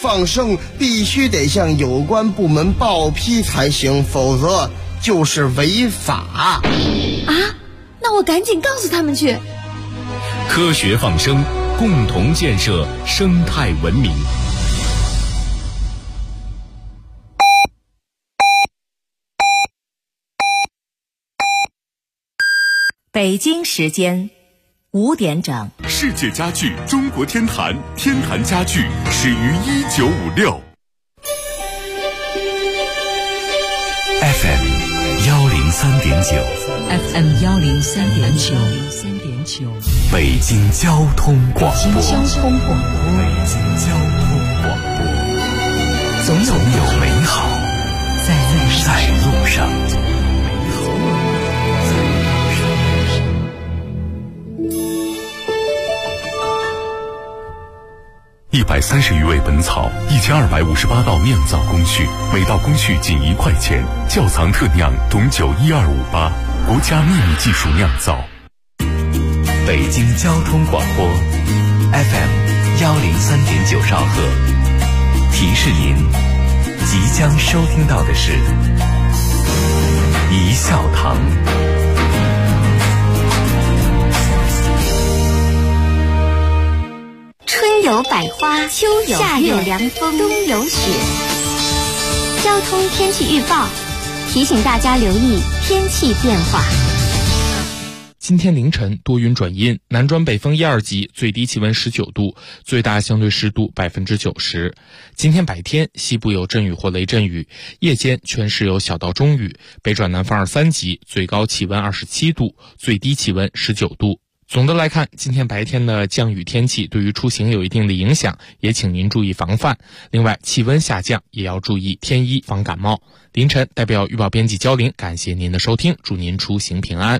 放生必须得向有关部门报批才行，否则就是违法。 啊，那我赶紧告诉他们去。 科学放生，共同建设生态文明。 北京时间5点整。 世界家具中国天坛，天坛家具始于1956。FM 103.9 FM 103.9， 北京交通广播。 北京交通广播。 北京交通广播。 总有美好在路上。130余味本草，1258道酿造工序，每道工序仅1块钱。窖藏特酿董酒12588，国家秘密技术酿造。 北京交通广播 FM 103.9兆赫，提示您即将收听到的是一笑堂。 春有百花，秋有夏有凉风，冬有雪。交通天气预报提醒大家留意天气变化。 今天凌晨多云转阴，南转北风1、2级，最低气温19度，最大相对湿度90%。今天白天西部有阵雨或雷阵雨，夜间全市有小到中雨，北转南风2、3级，最高气温27度，最低气温19度。总的来看，今天白天的降雨天气对于出行有一定的影响，也请您注意防范。另外，气温下降也要注意添衣防感冒。凌晨代表预报编辑焦玲，感谢您的收听，祝您出行平安。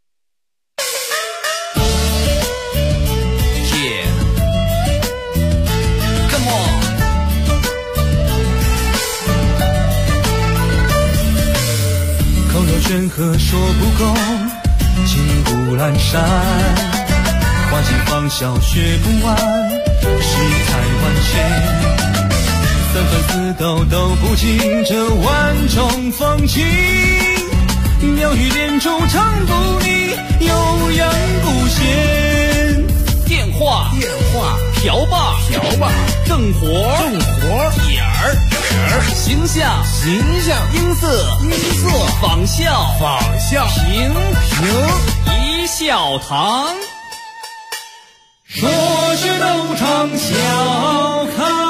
口若悬河说不够，情不阑珊，花尽芳笑学不完，世态万千，三分四斗都不尽这万种风情，妙语连珠唱不腻，悠扬不闲。 电话瓢把正活点儿形象音色仿效平一笑堂， 说学逗唱笑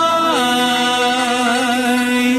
开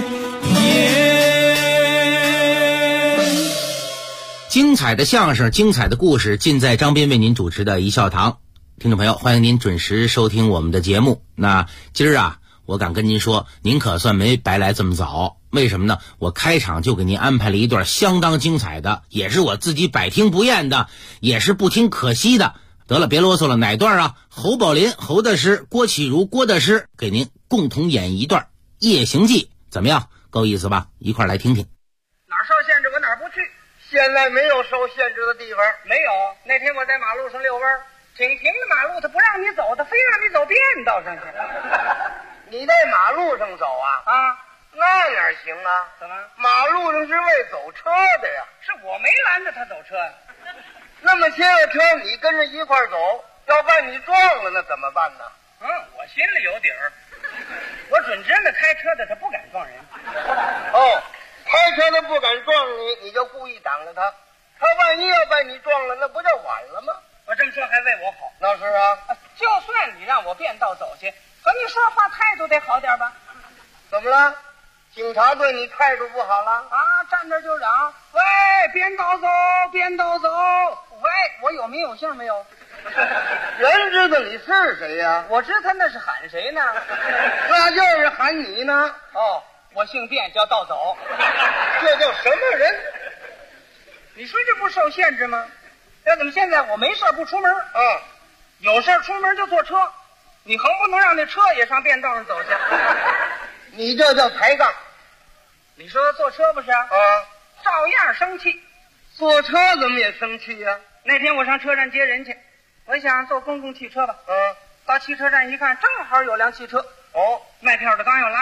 颜。 精彩的相声，精彩的故事，尽在张斌为您主持的一笑堂。听众朋友，欢迎您准时收听我们的节目。那今儿啊，我敢跟您说，您可算没白来这么早。为什么呢？我开场就给您安排了一段相当精彩的，也是我自己百听不厌的，也是不听可惜的。得了，别啰嗦了，哪段啊？侯宝林侯大师，郭启儒郭大师给您共同演一段《夜行记》，怎么样？够意思吧？一块来听听。 哪受限制我哪不去。现在没有受限制的地方，没有。那天我在马路上遛弯，挺平的马路，他不让你走，他非让你走便道上去。你在马路上走啊？那哪行啊？怎么？马路上是为走车的呀。是我没拦着他走车呀。那么些个车你跟着一块走，要把你撞了，那怎么办呢？我心里有底儿。我准知那开车的他不敢撞人。开车的不敢撞你，你就故意挡着他。他万一要把你撞了，那不就晚了吗？我这么说还为我好。那是啊。就算你让我变道走去，和你说话态度得好点吧？怎么了？警察对你态度不好了啊？站这就嚷，喂，变道走，变道走。喂，我有名有姓没有？人知道你是谁呀？我知他那是喊谁呢？那就是喊你呢。我姓卞，叫道走。这叫什么人？你说这不受限制吗？要怎么现在我没事不出门有事出门就坐车，你横不能让那车也上便道上走去。你这叫抬杠。你说坐车不是照样生气。坐车怎么也生气呀？那天我上车站接人去，我想坐公共汽车吧。到汽车站一看，正好有辆汽车。卖票的刚要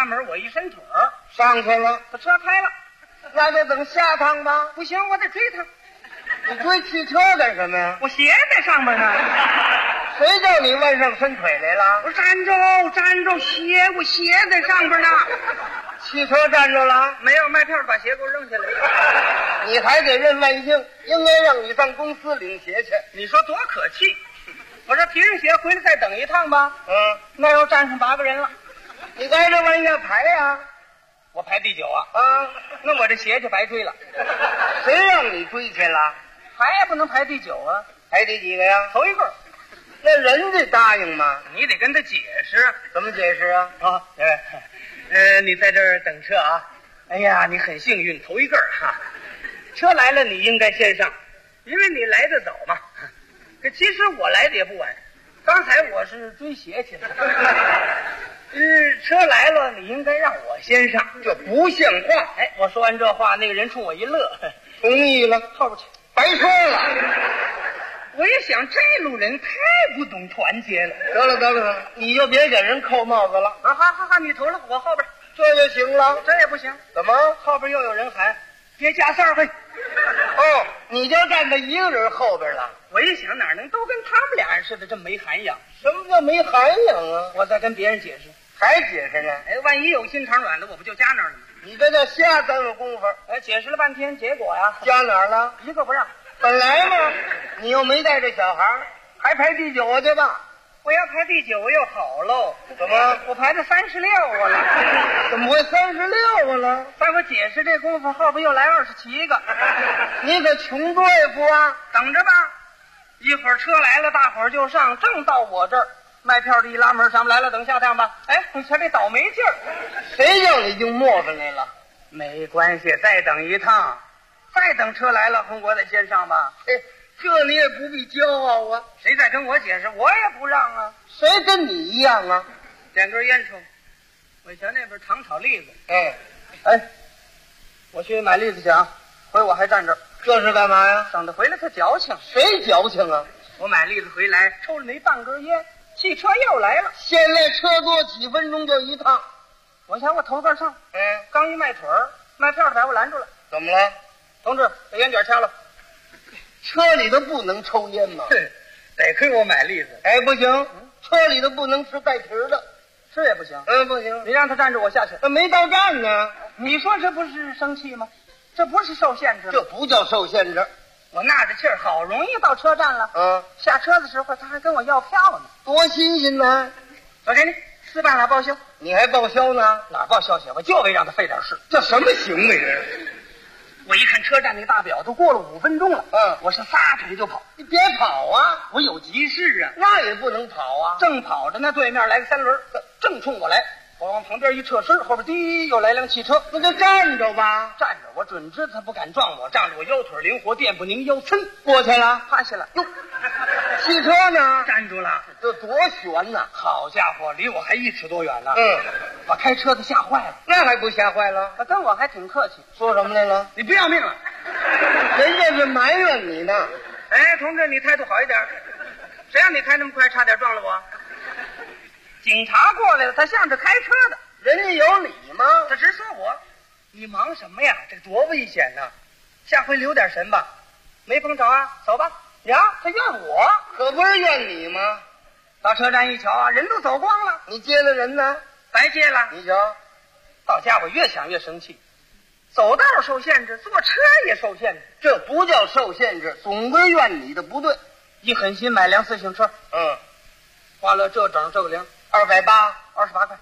门，我一伸腿儿上去了， 把车开了。 那就等下趟吧。 不行，我得追他。 你追汽车干什么呀？ 我鞋在上面呢。 谁叫你往上伸腿来了？ 我站住，我鞋在上边呢。 汽车站住了？ 没有，卖票的把鞋给我扔下来了。 你还得认万幸，应该让你上公司领鞋去。 你说多可气！我说提上鞋回来再等一趟吧。那又站上8个人了。 你该这往下排呀。 我排第9啊。那我这鞋就白追了。 谁让你追去了？ 排也不能排第9啊。 排第几个呀？ 头一个。 那人家答应吗？ 你得跟他解释。 怎么解释啊？ 你在这儿等车啊。哎呀，你很幸运，头一个哈。车来了，你应该先上，因为你来得早嘛。其实我来的也不晚，刚才我是追鞋去了。车来了，你应该让我先上， 这不像话。 哎，我说完这话，那个人冲我一乐， 同意了， 后边去， 白说了。 我一想，这路人太不懂团结了。 得了，你就别给人扣帽子了。 好，你头了，我后边， 这就行了。 这也不行， 怎么？ 后边又有人喊，别加塞儿嘿。 你就站在一个人后边了。 我一想，哪能都跟他们俩人似的，这么没涵养？ 什么叫没涵养啊？ 我再跟别人解释， 还解释呢？ 哎，万一有心肠软的，我不就加那儿了吗？ 你这叫瞎耽误功夫。 解释了半天，结果呀， 加哪儿了？ 一个不让。 本来嘛，你又没带着小孩，还排第9去吧？ 我要排第9，我又好喽。 怎么？ 我排到36了。 怎么会36了？ 在我解释这功夫，后边又来27个。 你可穷对付啊！ 等着吧，一会儿车来了，大伙儿就上，正到我这儿，卖票的一拉门，上不来了，等下趟吧。哎，你瞧这倒霉劲儿， 谁叫你就磨翻来了？ 没关系，再等一趟，再等车来了，我得先上吧。 这你也不必骄傲啊！ 谁再跟我解释，我也不让啊。 谁跟你一样啊？ 点根烟抽。我瞧那边糖炒栗子。我去买栗子去啊！回我还站这儿， 这是干嘛呀？ 省得回来他矫情。 谁矫情啊？ 我买栗子回来，抽了没半根烟，汽车又来了。 现在车多几分钟就一趟。 我想我头个上，刚一迈腿儿，卖票的把我拦住了。 怎么了？ 同志，把烟卷掐了。 车里头不能抽烟吗？ 得亏我买栗子。 不行，车里头不能吃带皮的， 吃也不行。 不行， 你让他站着，我下去。 没到站呢。 你说这不是生气吗？这不是受限制吗？ 这不叫受限制。 我纳着气儿，好容易到车站了。下车的时候他还跟我要票呢， 多新鲜呢！ 我给你4半拉报销。 你还报销呢？ 哪报销去？我就为让他费点事。 这什么行为这？ 我一看车站那大表，都过了5分钟了。我是撒腿就跑。 你别跑啊！ 我有急事啊。 那也不能跑啊！ 正跑着呢，对面来个3轮，正冲我来。我往旁边一侧身，后边滴又来辆汽车。 那就站着吧。 站着，我准知他不敢撞我，仗着我腰腿灵活，垫不拧腰，噌过去了， 趴下了。哟， 汽车呢？ 站住了。 这多悬呐！ 好家伙，离我还1尺多远呢。把开车的吓坏了。 那还不吓坏了？ 他跟我还挺客气。 说什么来了？ 你不要命了？ 人家是埋怨你呢。 同志，你态度好一点。谁让你开那么快，差点撞了我？警察过来了，他向着开车的， 人家有理吗？ 他直说我，你忙什么呀？这多危险呐！下回留点神吧。没碰着啊，走吧。呀，他怨我， 可不是怨你吗？ 到车站一瞧啊，人都走光了。 你接了人呢？ 白接了。 你瞧， 到家我越想越生气。走道受限制，坐车也受限制， 这不叫受限制，总归怨你的不对。 一狠心买辆自行车，花了这整这个零 ，280，28 块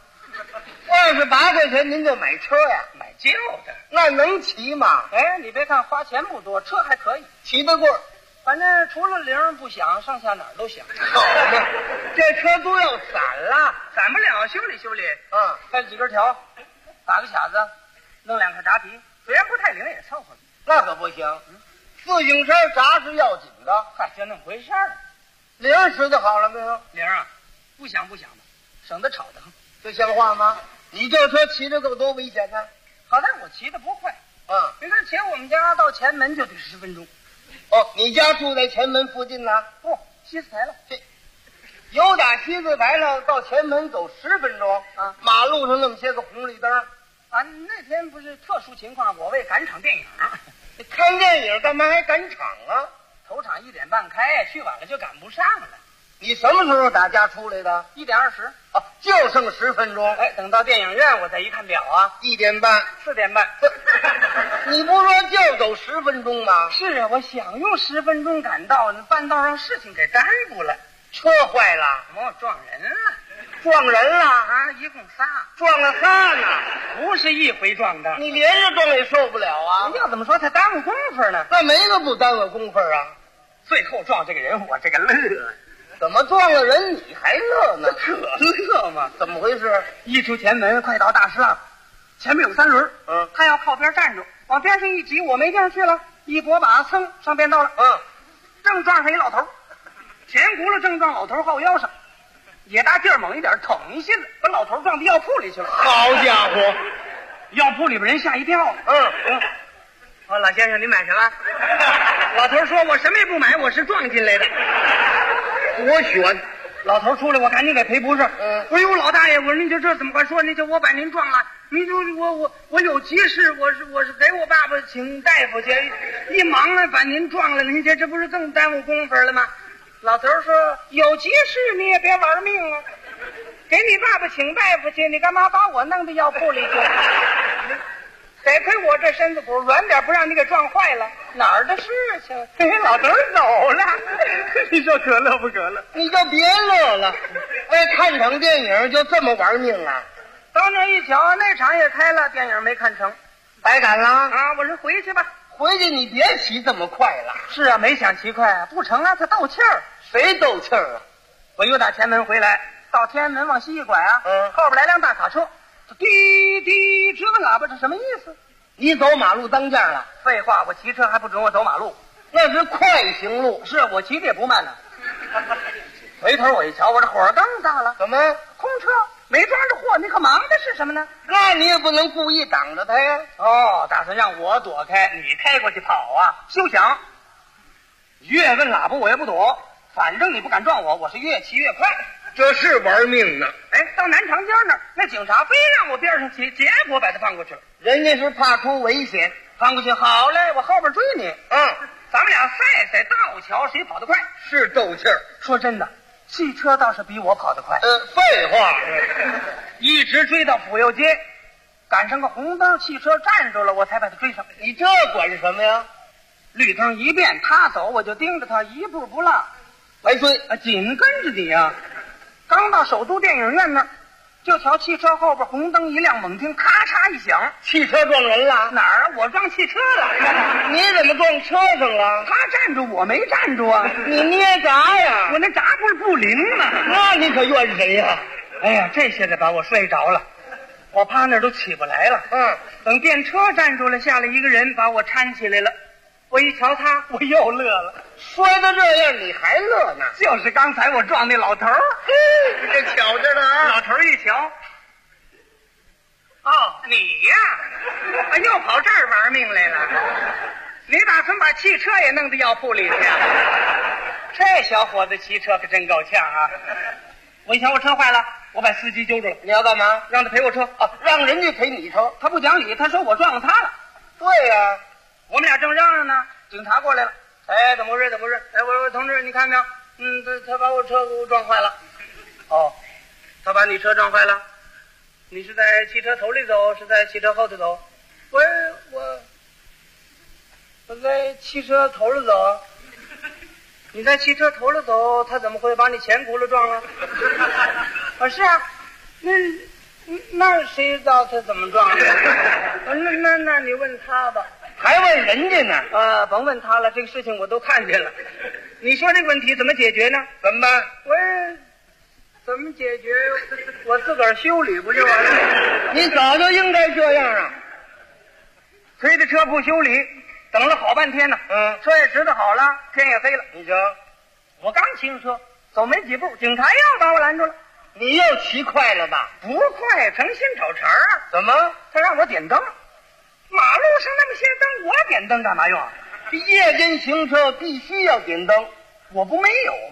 ，28块钱您就买车呀？ 买旧的， 那能骑吗？ 你别看花钱不多，车还可以， 骑得过。 反正除了铃不响，上下哪儿都响。 好嘛，这车都要散了， 散不了，修理修理。开了几根条，打个卡子，弄2块闸皮，虽然不太灵也凑合。 那可不行，自行车闸是要紧的。 就那么回事儿。 铃使的好了没有？ 铃啊，不响的，省得吵得很。 这像话吗？你这车骑着够多危险呢！ 好在我骑的不快。你看前我们家到前门就得10分钟。 你家住在前门附近呢？ 不，西四台了。 由打西子牌楼到前门走10分钟啊， 马路上那么些个红绿灯啊。那天不是特殊情况，我为赶场电影。 你看电影干嘛还赶场啊？ 头场1点半开，去晚了就赶不上了。 你什么时候打家出来的 ？1点20 啊，就剩10分钟。 哎，等到电影院，我再一看表啊 ，1点半、 4点半。 你不说就走10分钟吗？ 是啊，我想用10分钟赶到，半道让事情给耽误了。 车坏了， 撞人了， 撞人了啊！一共仨， 撞了仨呢， 不是一回撞的。 你连着撞也受不了啊！ 要怎么说才耽误功夫呢？ 那没个不耽误功夫啊！ 最后撞这个人，我这个乐。 怎么撞了人你还乐呢？ 可乐嘛！ 怎么回事？ 一出前门，快到大石栏，前面有3轮，他要靠边站住，往边上一挤，我没地儿去了，一拨把噌上便道了，正撞上一老头，前轱辘正撞老头后腰上，也大劲儿猛一点，捅一下子，把老头撞到药铺里去了。 好家伙， 药铺里边人吓一跳。我老先生，你买什么？老头说：“我什么也不买，我是撞进来的。” 我选。 老头出来，我赶紧给赔不是。哎呦，老大爷，我说您这怎么说？您我把您撞了，您就我有急事，我是给我爸爸请大夫去，一忙了把您撞了，您这不是更耽误功夫了吗？老头说：“有急事你也别玩命啊，给你爸爸请大夫去，你干嘛把我弄到药铺里去？得亏我这身子骨软点，不让你给撞坏了。哪儿的事情？老头走了，你说可乐不可乐？ 你就别乐了，为看场电影就这么玩命啊？ 到那一瞧，那场也开了，电影没看成， 白赶了啊！我说回去吧， 回去你别骑这么快了。 是啊，没想骑快，不成啊，他斗气儿。 谁斗气儿啊？ 我又打前门回来，到天安门往西一拐啊，后边来辆大卡车。滴滴吱个喇叭，这什么意思？ 你走马路当间了？ 废话，我骑车还不准我走马路， 那是快行路。 是我骑的也不慢呢。回头我一瞧，我这火更大了。 怎么？ 空车没抓着货，你可忙的是什么呢？ 那你也不能故意挡着他呀。 打算让我躲开，你开过去跑啊？休想！越问喇叭我也不躲，反正你不敢撞我，我是越骑越快。 这是玩命呢！ 哎，到南长街那儿，那警察非让我边上骑，结果把他放过去了。 人家是怕出危险， 放过去好嘞，我后边追你。咱们俩赛道桥谁跑得快？ 是斗气儿。 说真的，汽车倒是比我跑得快。 废话， 一直追到府右街，赶上个红灯，汽车站住了，我才把他追上。 你这管什么呀？ 绿灯一变，他走我就盯着他，一步不落， 来追， 紧跟着你啊！刚到首都电影院那儿，就瞧汽车后边红灯一亮，猛听咔嚓一响， 汽车撞人了？ 哪儿啊？我撞汽车了。 你怎么撞车上了？ 他站住，我没站住啊！ 你捏闸呀？ 我那闸不是不灵吗？ 那你可怨谁呀？ 哎呀，这下子把我摔着了，我趴那儿都起不来了。等电车站住了，下来一个人把我搀起来了。我一瞧他，我又乐了。 摔得这样你还乐呢？ 就是刚才我撞那老头儿。 这巧着呢啊！ 老头儿一瞧，你呀，又跑这儿玩命来了。你打算把汽车也弄到药铺里去啊？这小伙子骑车可真够呛啊！我一瞧我车坏了，我把司机揪住了。 你要干嘛？ 让他赔我车。 让人家赔你车。 他不讲理，他说我撞了他了。 对呀， 我们俩正嚷嚷呢，警察过来了。哎，怎么回事？怎么回事？哎，我说同志，你看没有？他把我车给我撞坏了。他把你车撞坏了？你是在汽车头里走，是在汽车后头走？我在汽车头里走。你在汽车头里走，他怎么会把你前轱辘撞了？是啊，那谁知道他怎么撞的？那你问他吧。 还问人家呢？ 甭问他了，这个事情我都看见了。你说这个问题怎么解决呢？ 怎么办？ 怎么解决？我自个儿修理不就完了？ 你早就应该这样啊！ 推着车铺修理，等了好半天呢。车也拾掇好了，天也黑了。 你瞧， 我刚骑上车，走没几步，警察又把我拦住了。 你又骑快了吧？ 不快，成心找茬啊！ 怎么？ 他让我点灯。马路上那么些灯，我点灯干嘛用啊？ 夜间行车必须要点灯， 我不没有吗？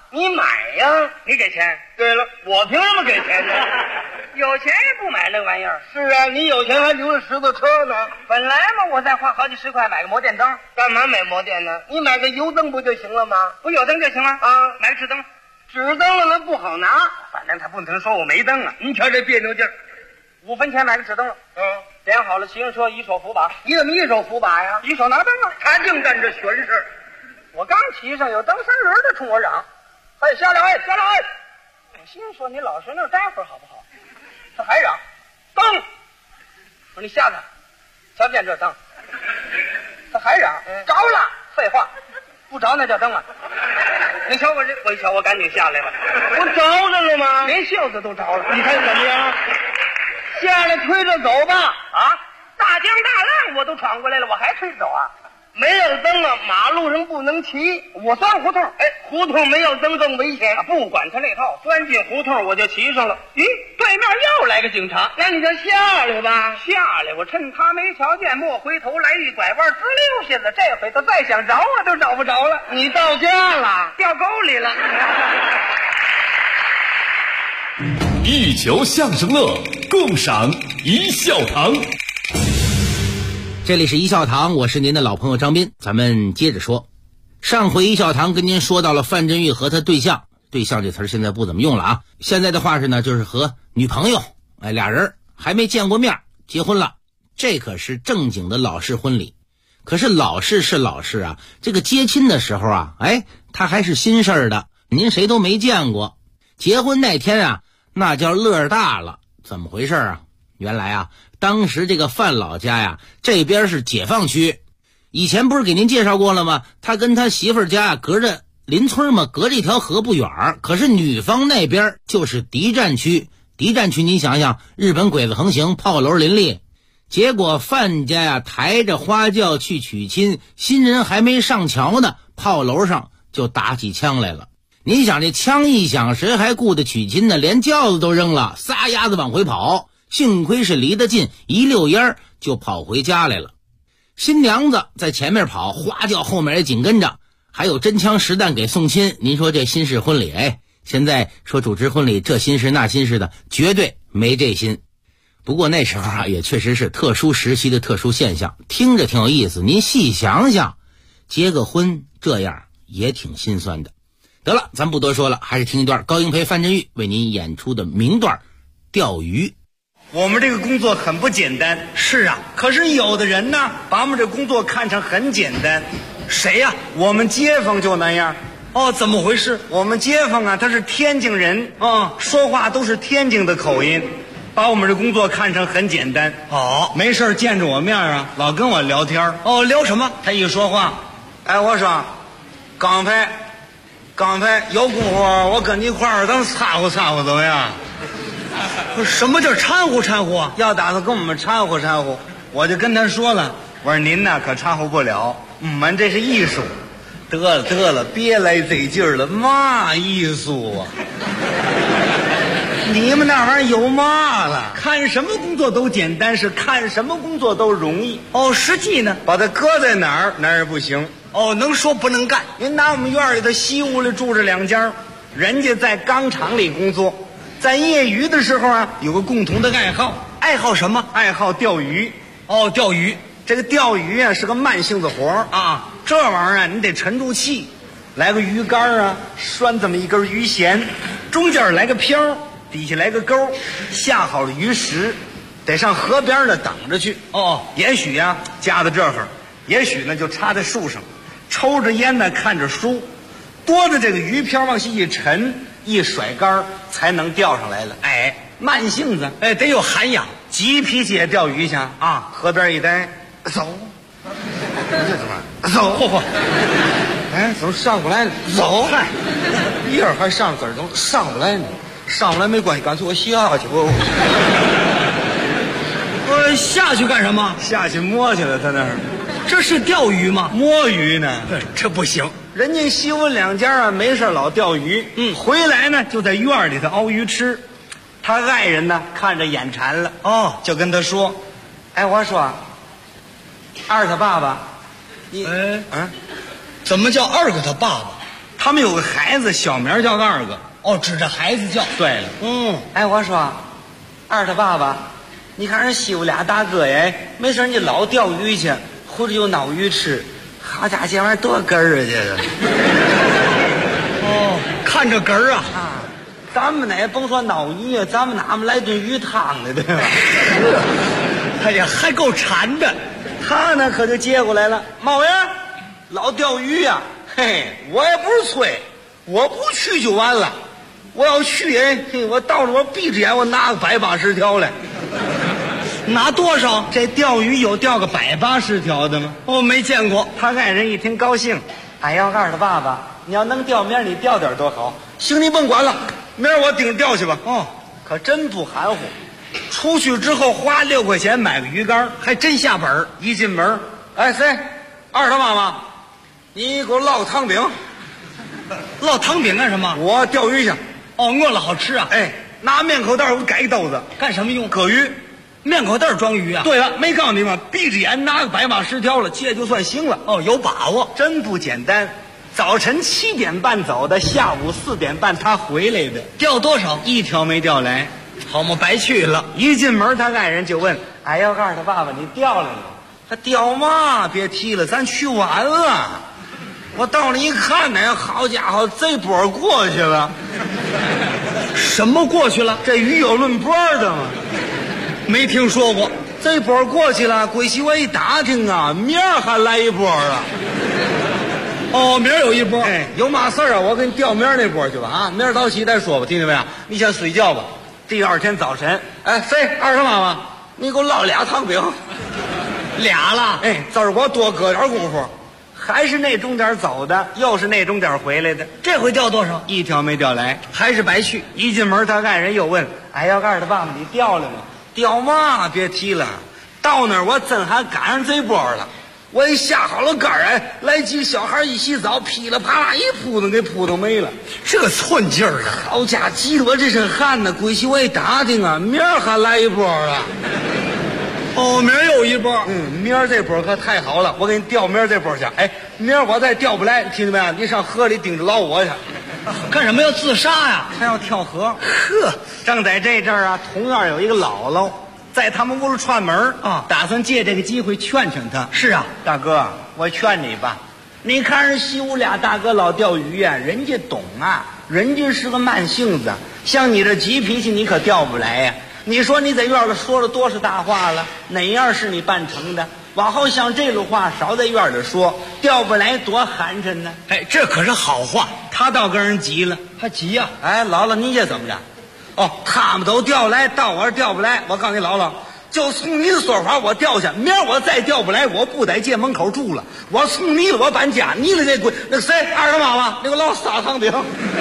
你买呀， 你给钱。 对了，我凭什么给钱呢？ 有钱也不买那玩意儿。 是啊，你有钱还留着石头车呢。 本来嘛，我再花好几十块买个摩电灯。 干嘛买摩电呢？你买个油灯不就行了吗？ 不有灯就行了啊， 买个纸灯。 纸灯了那不好拿， 反正他不能说我没灯啊。 你瞧这别扭劲儿 ，5分钱买个纸灯了。点好了，骑上车一手扶把。 你怎么一手扶把呀？ 一手拿灯啊。 他净干这玄事。 我刚骑上，有蹬三轮的冲我嚷：“嘿，下来喂，下来喂！”我心说你老实那儿待会儿好不好？他还嚷：“灯！”我说你下来，瞧不见这灯？他还嚷：“着了！”废话，不着那叫灯啊！你瞧我一瞧，我赶紧下来了。 我着着了吗？ 连袖子都着了。 你看怎么样？下来推着走吧。 啊！大江大浪我都闯过来了，我还推着走啊？ 没有灯啊，马路上不能骑。 我钻胡同， 胡同没有灯更危险。 不管他那套，钻进胡同我就骑上了。咦，对面又来个警察， 那你就下来吧。 下来，我趁他没瞧见，莫回头来一拐弯，滋溜下子。这回他再想找我都找不着了。 你到家了， 掉沟里了。 一球相声乐，共赏一笑堂。 这里是一笑堂，我是您的老朋友张斌。咱们接着说，上回一笑堂跟您说到了范振钰和他对象这词儿现在不怎么用了啊，现在的话是呢，就是和女朋友，俩人还没见过面，结婚了。这可是正经的老式婚礼。可是老式是老式啊，这个接亲的时候啊，他还是新事儿的，您谁都没见过。结婚那天啊，那叫乐大了。怎么回事啊？原来啊，当时这个范老家呀，这边是解放区，以前不是给您介绍过了吗？他跟他媳妇儿家隔着邻村嘛，隔着一条河不远。可是女方那边就是敌占区，敌占区你想想，日本鬼子横行，炮楼林立。结果范家呀抬着花轿去娶亲，新人还没上桥呢，炮楼上就打起枪来了。您想这枪一响，谁还顾得娶亲呢？连轿子都扔了，撒丫子往回跑。幸亏是离得近，一溜烟就跑回家来了。新娘子在前面跑，花轿后面也紧跟着，还有真枪实弹给送亲。您说这新式婚礼，现在说主持婚礼这新式那新式的，绝对没这心。不过那时候啊，也确实是特殊时期的特殊现象，听着挺有意思。您细想想，结个婚这样也挺心酸的。得了，咱不多说了，还是听一段高英培、范振钰为您演出的名段《钓鱼》。 我们这个工作很不简单。是啊，可是有的人呢，把我们这工作看成很简单。谁呀？我们街坊就那样。哦，怎么回事？我们街坊啊，他是天津人，说话都是天津的口音，把我们这工作看成很简单。没事见着我面啊，老跟我聊天。聊什么？他一说话，我说，刚才有功夫，我跟你一块儿，咱掺和掺和怎么样？什么叫掺和掺和？要打算跟我们掺和掺和，我就跟他说了，我说您呢可掺和不了，我们这是艺术。得了，别来这劲儿了，嘛艺术啊？你们那玩意儿有嘛了？看什么工作都简单，是看什么工作都容易。实际呢，把它搁在哪儿也不行。能说不能干。您拿我们院里的西屋里住着2家，人家在钢厂里工作。在业余的时候啊，有个共同的爱好。爱好什么？爱好钓鱼。钓鱼。这个钓鱼啊是个慢性子活啊，这玩意儿啊你得沉住气，来个鱼竿啊，拴这么一根鱼弦，中间来个漂，底下来个钩，下好了鱼食，得上河边呢等着去。也许啊夹在这儿，也许呢就插在树上，抽着烟呢看着书，多的这个鱼漂往下一沉，一甩竿才能钓上来了。慢性子，得有涵养。急脾气也钓鱼去啊，河边一待，走，这怎么走？嚯！怎么上不来呢？走，一会儿还上字儿，怎么上不来呢？上不来没关系，干脆我下去。我下去干什么？下去摸去了，他那儿。这是钓鱼吗？摸鱼呢？这不行。人家西温2家啊，没事老钓鱼，回来呢就在院里头熬鱼吃。他爱人呢看着眼馋了，就跟他说：“我说，二他爸爸，你怎么叫二个他爸爸？ 他们有个孩子，小名叫二哥。 哦，指着孩子叫。 对了， 哎，我说，二他爸爸，你看人媳妇俩大哥呀，没事你老钓鱼去，回来有闹鱼吃。好家伙，这玩意儿多哏儿啊，这个。 哦，看着哏儿啊。 咱们呢也甭说闹鱼啊，咱们哪么来顿鱼汤呢，对吧？ 哎呀，还够馋的。 他呢可就接过来了，猫爷，老钓鱼呀、嘿，我也不是催，我不去就完了。我要去，我到时候闭着眼，我拿个180条来。 拿多少？ 这钓鱼有钓个180条的吗？ 哦，没见过。 他爱人一听高兴，哎呀，告诉他爸爸，你要能钓，明儿你钓点多好。行，你甭管了，明儿我盯着钓去吧。 哦， 可真不含糊。出去之后花6块钱买个鱼竿， 还真下本儿。 一进门，哎，谁？二他妈妈，你给我烙个汤饼。 烙汤饼干什么？ 我钓鱼去。 哦，饿了好吃啊。 哎，拿面口袋我改一兜子， 干什么用？ 搁鱼。 面口袋装鱼啊？ 对了，没告诉你吗？闭着眼拿个180条了，这就算行了。 哦，有把握， 真不简单。早晨7点半走的，下午4点半他回来的。 钓多少？ 一条没钓来。 好嘛，白去了。 一进门，他爱人就问：“哎呀，告诉他爸爸，你钓来了？”他钓嘛，别提了，咱去晚了。我到那一看呢，好家伙，这波过去了。 什么过去了？ 这鱼有论波的吗？ 没听说过。 这波过去了，归西我一打听啊，明儿还来一波啊。 哦，明儿有一波。 哎，有嘛事儿啊？我给你调明儿那波去吧啊！明儿早起再说吧，听见没有？你先睡觉吧。第二天早晨，哎，谁？二他妈妈，你给我烙俩汤饼。 俩了。 哎，这儿我多搁点功夫。还是那钟点走的，又是那钟点回来的。 这回钓多少？ 一条没钓来， 还是白去。 一进门，他爱人又问：“哎，要告诉他爸爸，你钓了吗？”钓嘛，别提了。到那儿我真还赶上这波了。我一下好了杆儿，哎，来几个小孩一洗澡，噼里啪啦一扑腾给扑腾没了。 这寸劲儿啊！ 好家伙，急得我这身汗呢。归去我一打听啊，明儿还来一波啊。 哦，明儿有一波。 明儿这波可太好了，我给你调明儿这波去。哎，明儿我再调不来，听见没有？你上河里盯着捞我去。 干什么要自杀呀？ 他要跳河。呵，正在这阵儿啊，同样有一个姥姥在他们屋里串门啊，打算借这个机会劝劝他。 是啊， 大哥，我劝你吧。你看人西屋俩大哥老钓鱼呀，人家懂啊，人家是个慢性子。像你这急脾气，你可钓不来呀。你说你在院里说了多少大话了？哪样是你办成的？往后像这种话少在院里说，钓不来多寒碜呢。 哎，这可是好话。 他倒跟人急了， 他急呀。 哎，姥姥，你这怎么着？哦，他们都钓来，到我这钓不来。我告诉你，姥姥，就从你的说法，我钓去。明儿我再钓不来，我不在街门口住了。我从你了，我搬家。你了这鬼，那个谁，二他妈妈，那个老撒汤饼，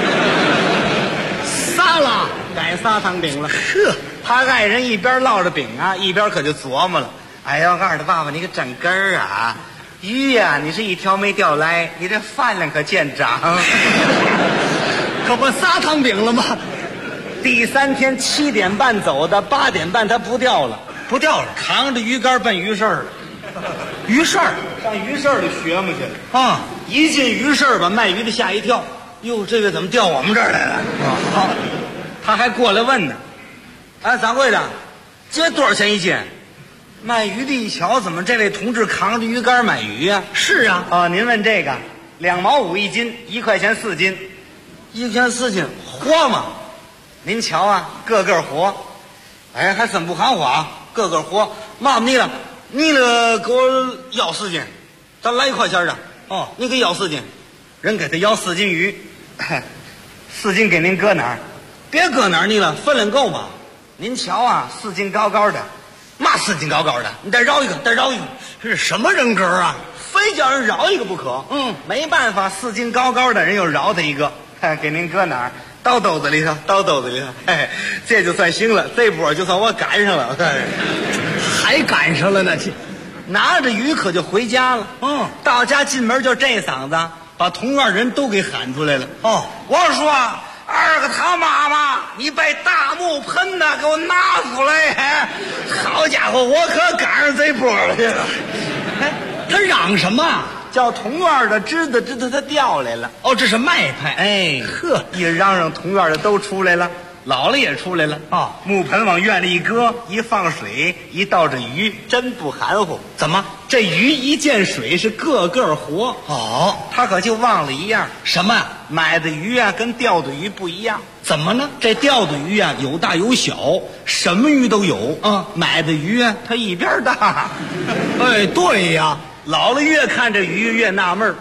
撒了， 该撒汤饼了。呵，他爱人一边烙着饼啊，一边可就琢磨了。哎呀，我告诉他爸爸，你可真根儿啊！鱼呀，你是一条没钓来，你这饭量可见长。 可不撒汤饼了吗？ 第3天7点半走的，8点半他不钓了， 不钓了， 扛着鱼竿奔鱼市了。 鱼市上鱼市里学嘛去了啊！ 一进鱼市把卖鱼的吓一跳，哟，这个怎么调我们这儿来了？啊，他还过来问呢。哎，掌柜的，这多少钱一斤？卖鱼的一瞧，怎么这位同志扛着鱼竿买鱼呀？ 是啊， 哦，您问这个，2毛5一斤，1块钱4斤，1块钱4斤，活吗？您瞧啊，个个活，哎，还真不含糊啊，个个活。嘛你了，你了给我要4斤，咱来1块钱的。哦，你给要4斤，人给他要4斤鱼，4斤给您搁哪儿？别搁哪儿你了，分量够吗？您瞧啊，4斤高高的，嘛4斤高高的？你再绕一个，再绕一个， 这是什么人格啊？ 非叫人绕一个不可。没办法，4斤高高的人又绕他一个，给您搁哪儿？到兜子里头，到兜子里头，哎，这就算行了，这波就算我赶上了， 还赶上了呢， 拿着鱼可就回家了。到家进门就这嗓子，把同院人都给喊出来了。 哦， 我说二个他妈妈，你把大木盆呐给我拿出来！好家伙，我可赶上这波了去了。 哎，他嚷什么？ 叫同院的知道他调来了。 哦，这是卖派。 哎，呵，一嚷嚷，同院的都出来了，姥姥也出来了。 哦， 木盆往院里一搁，一放水，一倒着鱼，真不含糊。 怎么？ 这鱼一见水是个个活。 哦， 他可就忘了一样。 什么？ 买的鱼啊，跟钓的鱼不一样。 怎么呢？ 这钓的鱼啊，有大有小，什么鱼都有。买的鱼啊，它一边大。 哎，对呀。 姥姥越看这鱼越纳闷儿。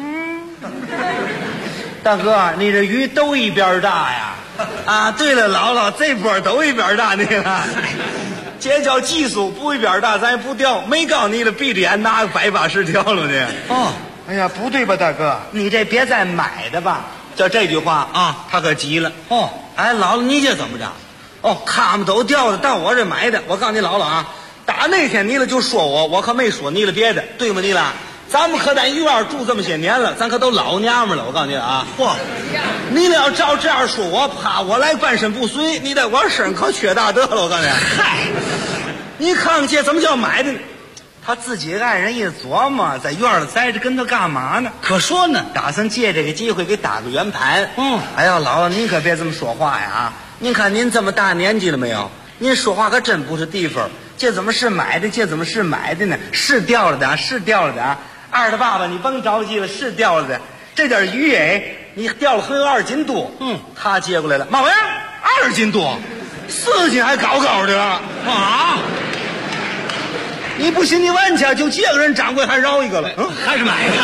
大哥，你这鱼都一边大呀？啊，对了，姥姥，这波都一边大那个。这叫技术，不一边大咱也不钓。没告诉你了，闭着眼拿个100把式钓了呢。 哦， 哎呀，不对吧，大哥，你这别再买的吧。就这句话啊，他可急了。 哦， 哎，姥姥，你这怎么着？哦，他们都钓的，到我这买的。我告诉你，姥姥啊，打那天你了就说我可没说你了别的，对吗？你了，咱们可在医院住这么些年了，咱可都老娘们了。我告诉你啊， 嚯， 你了要照这样说我，怕我来半身不遂，你在我身可缺大德了。我告诉你， 嗨， 你看看这怎么叫买的呢？他自己爱人一琢磨，在院里待着跟他干嘛呢？ 可说呢， 打算借这个机会给打个圆盘。哎呀，姥姥您可别这么说话呀！您看您这么大年纪了没有？您说话可真不是地方。这怎么是买的？这怎么是买的呢？是掉了的，是掉了的。二的爸爸，你甭着急了，是掉了的。这点鱼哎，你掉了还有2斤多。他接过来了，妈玩意儿2斤多，4斤还高高的了啊！你不信你问去，就这个人掌柜还饶一个了， 还是买的。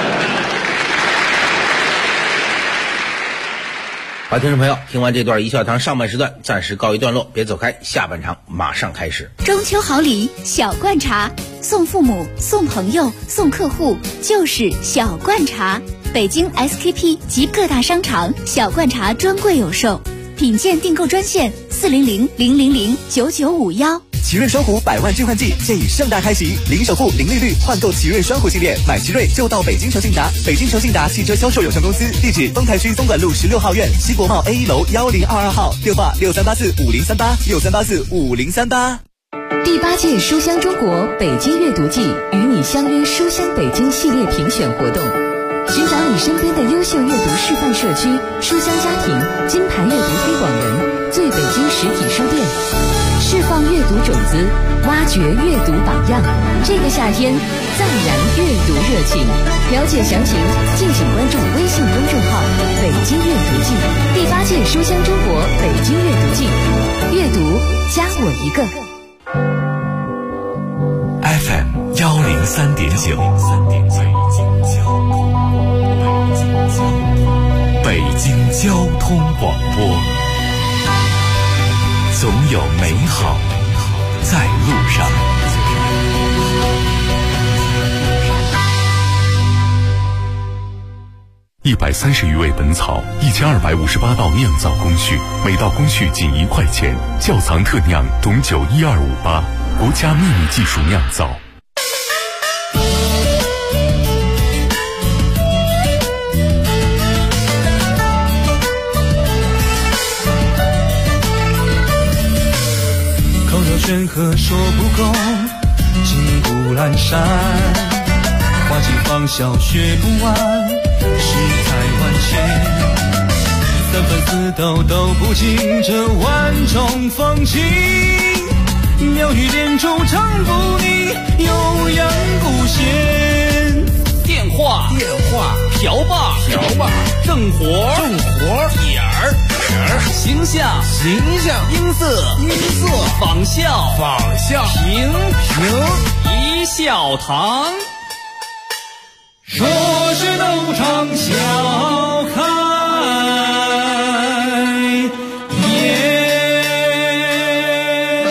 好，听众朋友，听完这段一笑堂上半时段暂时告一段落，别走开，下半场马上开始。 中秋好礼小罐茶，送父母、送朋友、送客户，就是小罐茶。北京 SKP 及各大商场小罐茶专柜有售，品鉴订购专线400-000-9951。 奇瑞双虎100万置换季现已盛大开启，零首付、零利率换购奇瑞双虎系列，买奇瑞就到北京诚信达。北京诚信达汽车销售有限公司，地址丰台区东莞路16号院西国贸 A1 楼1022号，电话63845038，63845038。 第8届书香中国北京阅读季与你相约书香北京系列评选活动，寻找你身边的优秀阅读示范社区、书香家庭、金牌阅读推广人、最北京实体书店，释放阅读种子，挖掘阅读榜样。这个夏天，再燃阅读热情。了解详情，敬请关注微信公众号“北京阅读季”。第8届书香中国北京阅读季，阅读加我一个。 FM 103.9，北京交通广播，总有美好在路上。 130余味本草，1258道酿造工序，每道工序仅1块钱。窖藏特酿董酒12588，国家秘密技术酿造。 口若悬河说不够，金谷阑珊，花尽芳笑学不完，世态万千，三分四斗都不尽这万种风情，妙语连珠唱不腻，悠扬古弦。 电话瓢把正活点儿形象音色仿效评一笑堂， 说是斗场笑开颜。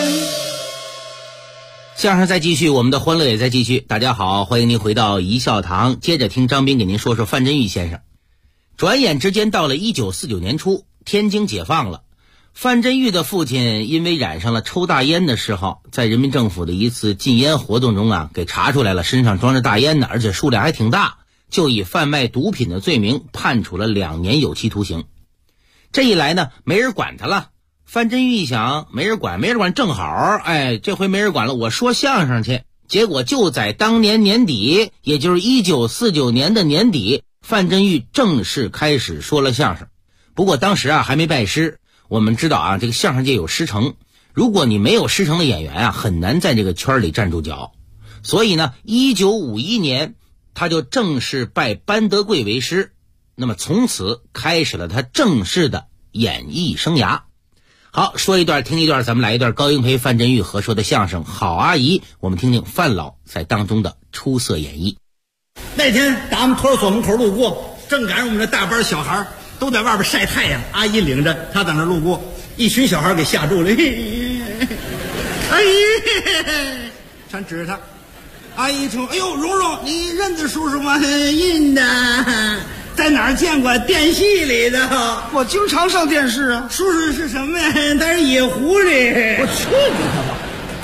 相声再继续，我们的欢乐也在继续。大家好，欢迎您回到一笑堂，接着听张斌给您说说范振钰先生。转眼之间到了1949年初，天津解放了。范振钰的父亲因为染上了抽大烟的嗜好，在人民政府的一次禁烟活动中给查出来了，身上装着大烟呢，而且数量还挺大，就以贩卖毒品的罪名判处了2年有期徒刑。这一来呢，没人管他了。范振钰一想，没人管正好，这回没人管了，我说相声去， 结果就在当年年底，也就是1949年的年底，范振钰正式开始说了相声。不过当时还没拜师。我们知道这个相声界有师承，如果你没有师承的演员很难在这个圈里站住脚。所以呢，1951年他就正式拜班德贵为师，那么从此开始了他正式的演艺生涯。好，说一段听一段，咱们来一段高英培、范振钰合说的相声《好阿姨》，我们听听范老在当中的出色演绎。 那天打我们托儿所门口路过，正赶上我们这大班小孩都在外边晒太阳，阿姨领着他在那路过，一群小孩给吓住了。阿姨，咱指着他，阿姨说：“哎呦，蓉蓉，你认得叔叔吗？认得，在哪儿见过？电戏里的。 我经常上电视啊。 叔叔是什么呀？他是野狐狸。 我去你的吧！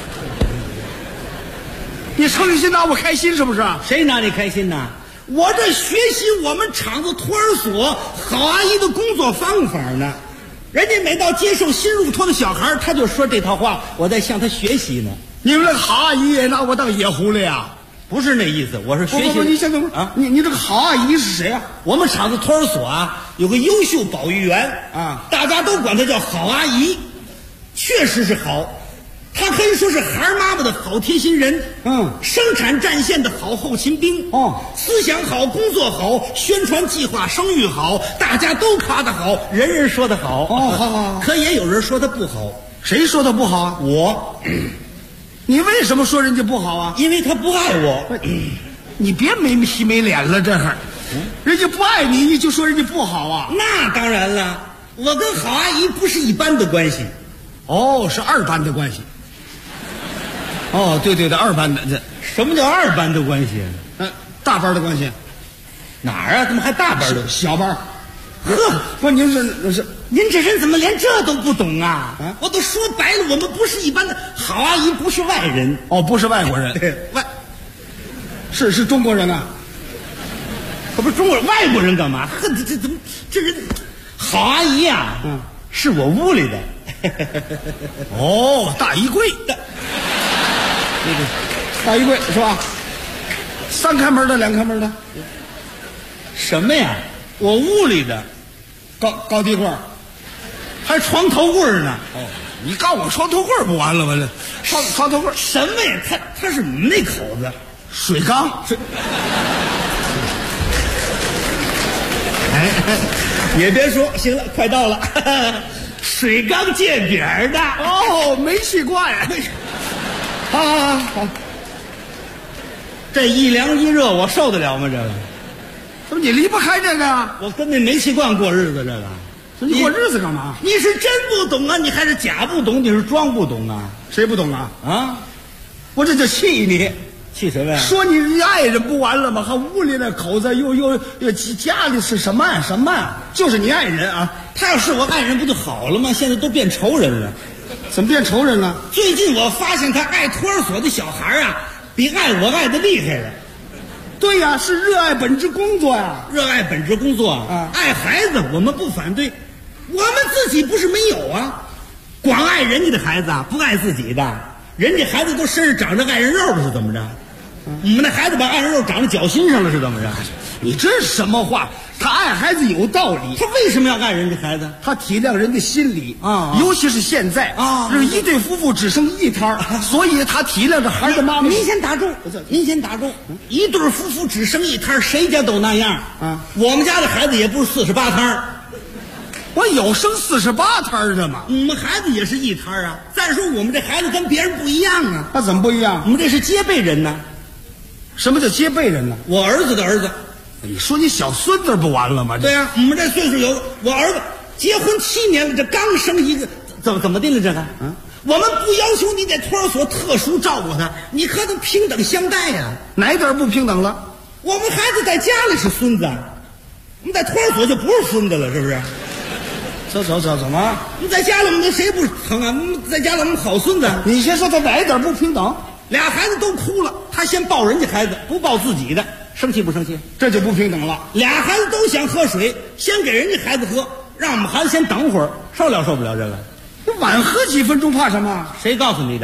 你成心拿我开心是不是？ 谁拿你开心呢？我这学习我们厂子托儿所好阿姨的工作方法呢。人家每到接受新入托的小孩，他就说这套话，我在向他学习呢。 你们这个好阿姨也拿我当野狐狸啊？ 不是那意思，我是学习。 你先等会儿啊！你这个好阿姨是谁啊？ 我们厂子托儿所有个优秀保育员大家都管她叫好阿姨，确实是好。她可以说是孩儿妈妈的好贴心人，生产战线的好后勤兵，思想好，工作好，宣传计划声誉好，大家都夸她好，人人说她好。 好。 可也有人说她不好。 谁说她不好啊？ 我。 你为什么说人家不好啊？ 因为她不爱我。 你别没皮没脸了，这会儿，人家不爱你，你就说人家不好啊？ 那当然了，我跟好阿姨不是一般的关系。 是二班的关系。对，二班的。这什么叫二班的关系？ 大班的关系。 哪儿啊？怎么还大班的？ 小班。 不，您这人怎么连这都不懂啊？我都说白了，我们不是一般的好阿姨，不是外人。 不是外国人。是中国人啊。 可不是中国人，外国人干嘛？这怎么这人？好阿姨呀，是我屋里的。 大衣柜的。大衣柜是吧？3开门的，2开门的。 什么呀？我屋里的高低柜， 还床头柜呢。 你告我床头柜不完了吗？这床头柜什么呀？它是那口子， 水缸。 也别说，行了，快到了。水缸借饼的。 煤气罐。好， 这一凉一热我受得了吗？这个怎么你离不开这个啊？ 我跟那煤气罐过日子，这个你过日子干嘛？ 你是真不懂啊，你还是假不懂？你是装不懂啊？ 谁不懂啊？ 我这就气你，气什么呀？ 说你爱人不完了吗？还屋里那口子又家里是什么呀？就是你爱人啊！ 他要是我爱人不就好了吗？现在都变仇人了。 怎么变仇人了？ 最近我发现他爱托儿所的小孩比爱我爱的厉害了。 对呀，是热爱本职工作呀。 热爱本职工作爱孩子我们不反对，我们自己不是没有啊，光爱人家的孩子不爱自己的。人家孩子都身上长着爱人肉了是怎么着？我们那孩子把爱人肉长到脚心上了是怎么着？ 你这是什么话？他爱孩子有道理， 他为什么要爱人家孩子？ 他体谅人的心理尤其是现在是一对夫妇只剩一摊所以他体谅着孩子妈妈。 您先打住，一对夫妇只剩一摊，谁家都那样我们家的孩子也不是48摊我有生48摊的嘛。 我们孩子也是一摊再说我们这孩子跟别人不一样啊。 他怎么不一样？ 我们这是接辈人呢。 什么叫接辈人呢？ 我儿子的儿子。 你说你小孙子不完了吗？ 对我们这岁数有我儿子结婚7年了，这刚生一个，怎么的了这个？我们不要求你在托儿所特殊照顾他，你和他平等相待呀。 哪一点不平等了？ 我们孩子在家里是孙子，我们在托儿所就不是孙子了，是不是？ 走，怎么？ 我们在家里我们谁不疼啊？我们在家里我们好孙子。 你先说他哪一点不平等？ 俩孩子都哭了，他先抱人家孩子，不抱自己的。生气不生气？ 这就不平等了。 俩孩子都想喝水，先给人家孩子喝，让我们孩子先等会儿，受不了这个？ 晚喝几分钟怕什么？ 谁告诉你的？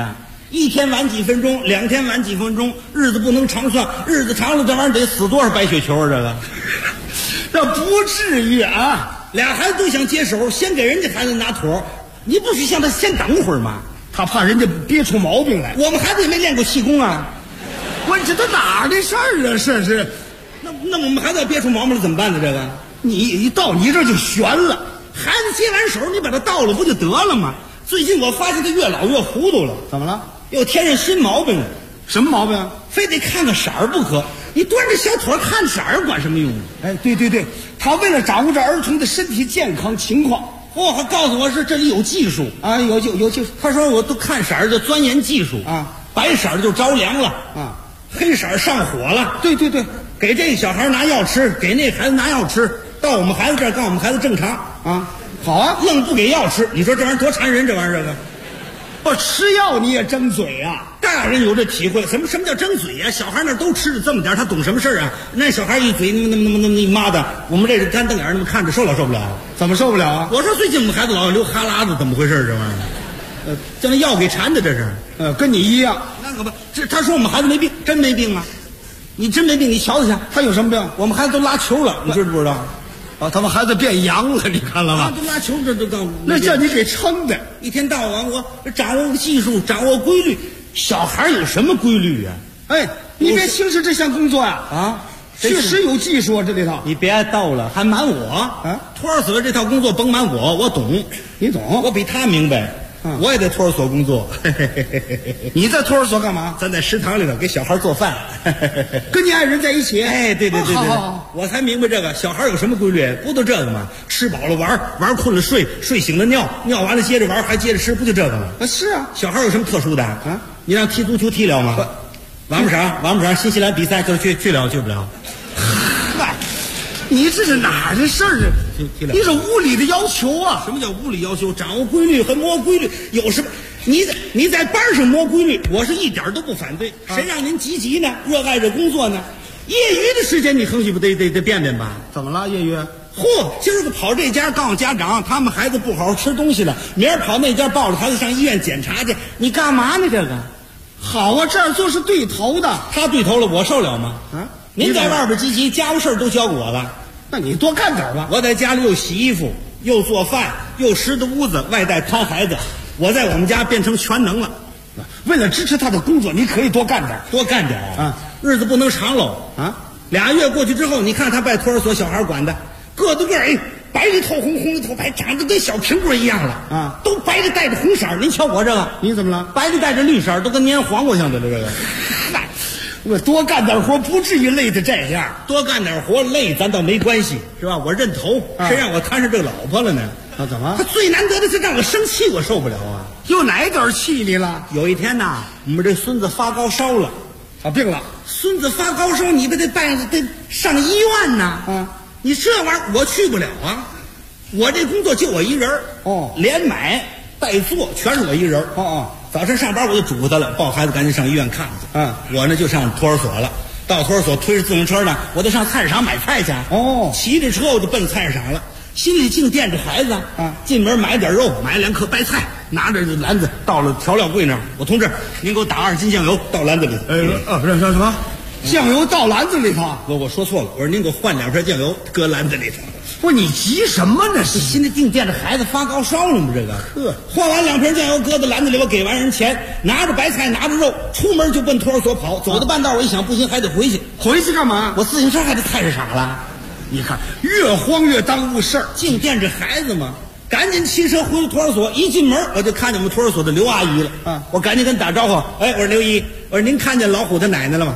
1天晚几分钟，2天晚几分钟，日子不能长算，日子长了这玩意儿得死多少白血球啊！这个， 这不至于啊！ 俩孩子都想接手，先给人家孩子拿妥，你不许向他先等会儿吗？ 他怕人家憋出毛病来。 我们孩子也没练过气功啊， 我这都哪儿的事儿啊？这是， 那我们孩子要憋出毛病了怎么办呢？这个， 你一到你这就悬了。 孩子接完手，你把他倒了不就得了吗？最近我发现他越老越糊涂了。 怎么了？ 又添上新毛病了。 什么毛病啊？ 非得看个色儿不可。你端着小腿看色儿管什么用？ 哎，对对对，他为了掌握这儿童的身体健康情况， 还告诉我是这里有技术啊，有技术。 他说我都看色儿就钻研技术啊， 白色儿就着凉了啊， 黑色儿上火了。 对对对， 给这个小孩拿药吃，给那孩子拿药吃，到我们孩子这儿告我们孩子正常啊。好啊， 愣不给药吃，你说这玩意儿多馋人？这玩意儿这个， 不吃药你也争嘴啊？ 大人有这体会，什么叫争嘴啊？小孩那都吃着这么点，他懂什么事啊？那小孩一嘴那么一妈的，我们这干瞪眼那么看着，受不了？ 怎么受不了啊？ 我说最近我们孩子老流哈喇子，怎么回事？这玩意儿，叫那药给馋的，这是。 跟你一样。 那可不，这他说我们孩子没病，真没病啊？你真没病，你瞧瞧去， 他有什么病？ 我们孩子都拉球了，你知不知道？ 啊，他们孩子变阳了，你看了吗？ 都拉球，这都刚那叫你给撑的， 一天到晚我掌握技术，掌握规律。小孩有什么规律啊？ 哎，你别轻视这项工作呀！啊，确实有技术啊，这里头。 你别逗了，还瞒我啊？托儿所这套工作甭瞒我懂， 你懂， 我比他明白。我也在托儿所工作。 你在托儿所干嘛？ 咱在食堂里头给小孩做饭， 跟你爱人在一起。 哎，对，我才明白这个小孩有什么规律，不都这个吗？吃饱了玩困了睡，睡醒了尿完了接着玩，还接着吃，不就这个吗？ 是啊， 小孩有什么特殊的啊？你让踢足球踢了吗？王八场新西兰比赛就是去了去不了。 嗨，你这是哪儿的事儿啊？你这无理的要求啊！ 什么叫无理要求？掌握规律和摸规律有什么？你在班上摸规律，我是一点都不反对。谁让您积极呢？热爱这工作呢？业余的时间你横须不得变变吧？ 怎么了？业余？ 今儿个跑这家告诉家长，他们孩子不好好吃东西了。明儿跑那家抱着孩子上医院检查去，你干嘛呢？这个好啊，这样做是对头的。 他对头了，我受了吗？ 啊， 您在外边积极，家务事都交给我了。 那你多干点吧。 我在家里又洗衣服，又做饭，又拾掇屋子，外带看孩子。我在我们家变成全能了。 为了支持他的工作，你可以多干点啊！日子不能长喽啊！2月过去之后，你看他拜托儿所小孩管的，个白里透红，红里透白，长得跟小苹果一样了啊！都白的带着红色。您瞧我这个， 你怎么了？ 白的带着绿色，都跟粘黄瓜像的这个。 我多干点活不至于累得这样， 多干点活累咱倒没关系，是吧？我认头，谁让我摊上这个老婆了呢？ 啊，怎么？ 他最难得的是让我生气，我受不了啊！ 又哪点气你了？ 有一天呐，我们这孙子发高烧了， 啊，病了。 孙子发高烧，你不得上医院呐？啊，你这玩意儿我去不了啊！我这工作就我一人哦， 连买带做全是我一人哦。 早晨上班我就嘱咐他了，抱孩子赶紧上医院看看去。我呢就上托儿所了，到托儿所推着自行车呢，我得上菜市场买菜去。骑着车我就奔菜市场了，心里净惦着孩子啊。进门买点肉，买2颗白菜，拿着篮子到了调料柜那儿，我同志，您给我打2斤酱油到篮子里。 不是什么？酱油到篮子里头？ 我说错了，我说您给我换2瓶酱油搁篮子里头。 不是你急什么呢？ 心里净惦着孩子发高烧了吗？这个换完2瓶酱油搁在篮子里，我给完人钱，拿着白菜拿着肉，出门就奔托儿所跑。走到半道我一想，不行，还得回去。 回去干嘛？ 我自行车还得菜市场了。 你看越慌越耽误事儿， 净惦着孩子嘛。赶紧骑车回托儿所，一进门我就看见我们托儿所的刘阿姨了。我赶紧跟打招呼，哎，我说刘姨，我说您看见老虎他奶奶了吗？